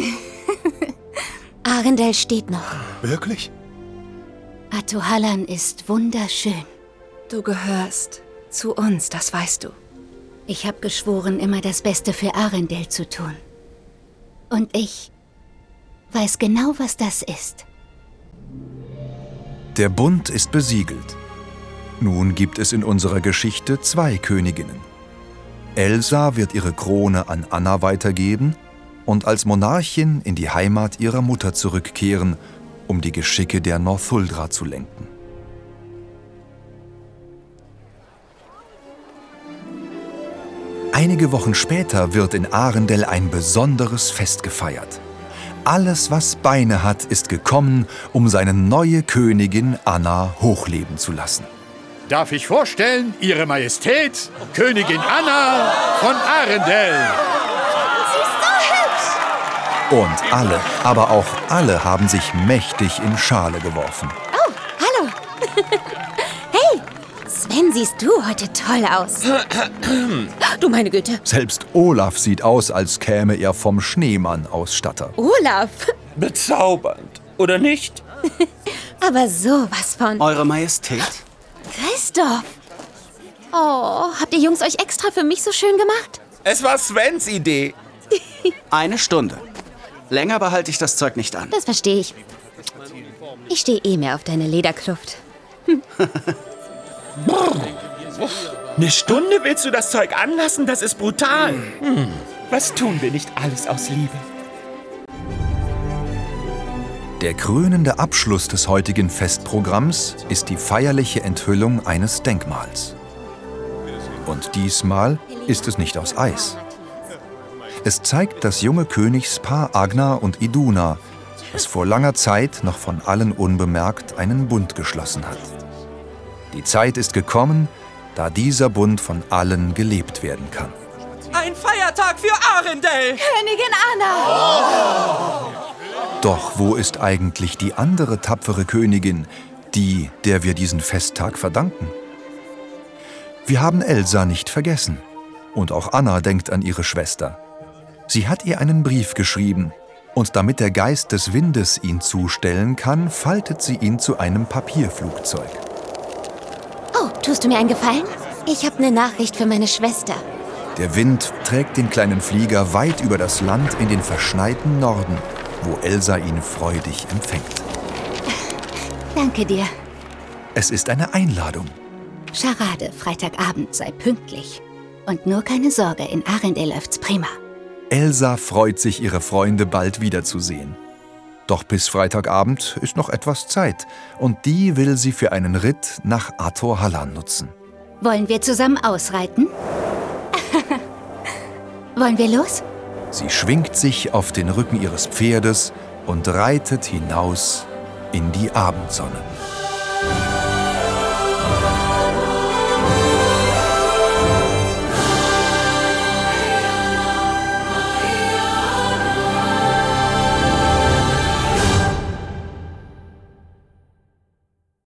Arendelle steht noch. Wirklich? Atuhalan ist wunderschön. Du gehörst zu uns, das weißt du. Ich habe geschworen, immer das Beste für Arendelle zu tun. Und ich weiß genau, was das ist. Der Bund ist besiegelt. Nun gibt es in unserer Geschichte zwei Königinnen. Elsa wird ihre Krone an Anna weitergeben und als Monarchin in die Heimat ihrer Mutter zurückkehren, um die Geschicke der Northuldra zu lenken. Einige Wochen später wird in Arendelle ein besonderes Fest gefeiert. Alles, was Beine hat, ist gekommen, um seine neue Königin Anna hochleben zu lassen. Darf ich vorstellen, Ihre Majestät, Königin Anna von Arendelle. Sie ist so hübsch. Und alle, aber auch alle haben sich mächtig in Schale geworfen. Oh, hallo. Hey, Sven, siehst du heute toll aus. Du meine Güte. Selbst Olaf sieht aus, als käme er vom Schneemann-Ausstatter. Olaf. Bezaubernd, oder nicht? Aber sowas von. Eure Majestät? Christoph. Oh, habt ihr Jungs euch extra für mich so schön gemacht? Es war Svens Idee. Eine Stunde. Länger behalte ich das Zeug nicht an. Das verstehe ich. Ich stehe eh mehr auf deine Lederkluft. Eine Stunde willst du das Zeug anlassen? Das ist brutal. Hm. Was tun wir nicht alles aus Liebe? Der krönende Abschluss des heutigen Festprogramms ist die feierliche Enthüllung eines Denkmals. Und diesmal ist es nicht aus Eis. Es zeigt das junge Königspaar Agna und Iduna, das vor langer Zeit noch von allen unbemerkt einen Bund geschlossen hat. Die Zeit ist gekommen, da dieser Bund von allen gelebt werden kann. Ein Feiertag für Arendelle! Königin Anna! Doch wo ist eigentlich die andere tapfere Königin, die, der wir diesen Festtag verdanken? Wir haben Elsa nicht vergessen. Und auch Anna denkt an ihre Schwester. Sie hat ihr einen Brief geschrieben. Und damit der Geist des Windes ihn zustellen kann, faltet sie ihn zu einem Papierflugzeug. Oh, tust du mir einen Gefallen? Ich habe eine Nachricht für meine Schwester. Der Wind trägt den kleinen Flieger weit über das Land in den verschneiten Norden, wo Elsa ihn freudig empfängt. Danke dir. Es ist eine Einladung. Scharade, Freitagabend, sei pünktlich. Und nur keine Sorge, in Arendelle läuft's prima. Elsa freut sich, ihre Freunde bald wiederzusehen. Doch bis Freitagabend ist noch etwas Zeit und die will sie für einen Ritt nach Ator Hallan nutzen. Wollen wir zusammen ausreiten? Wollen wir los? Sie schwingt sich auf den Rücken ihres Pferdes und reitet hinaus in die Abendsonne.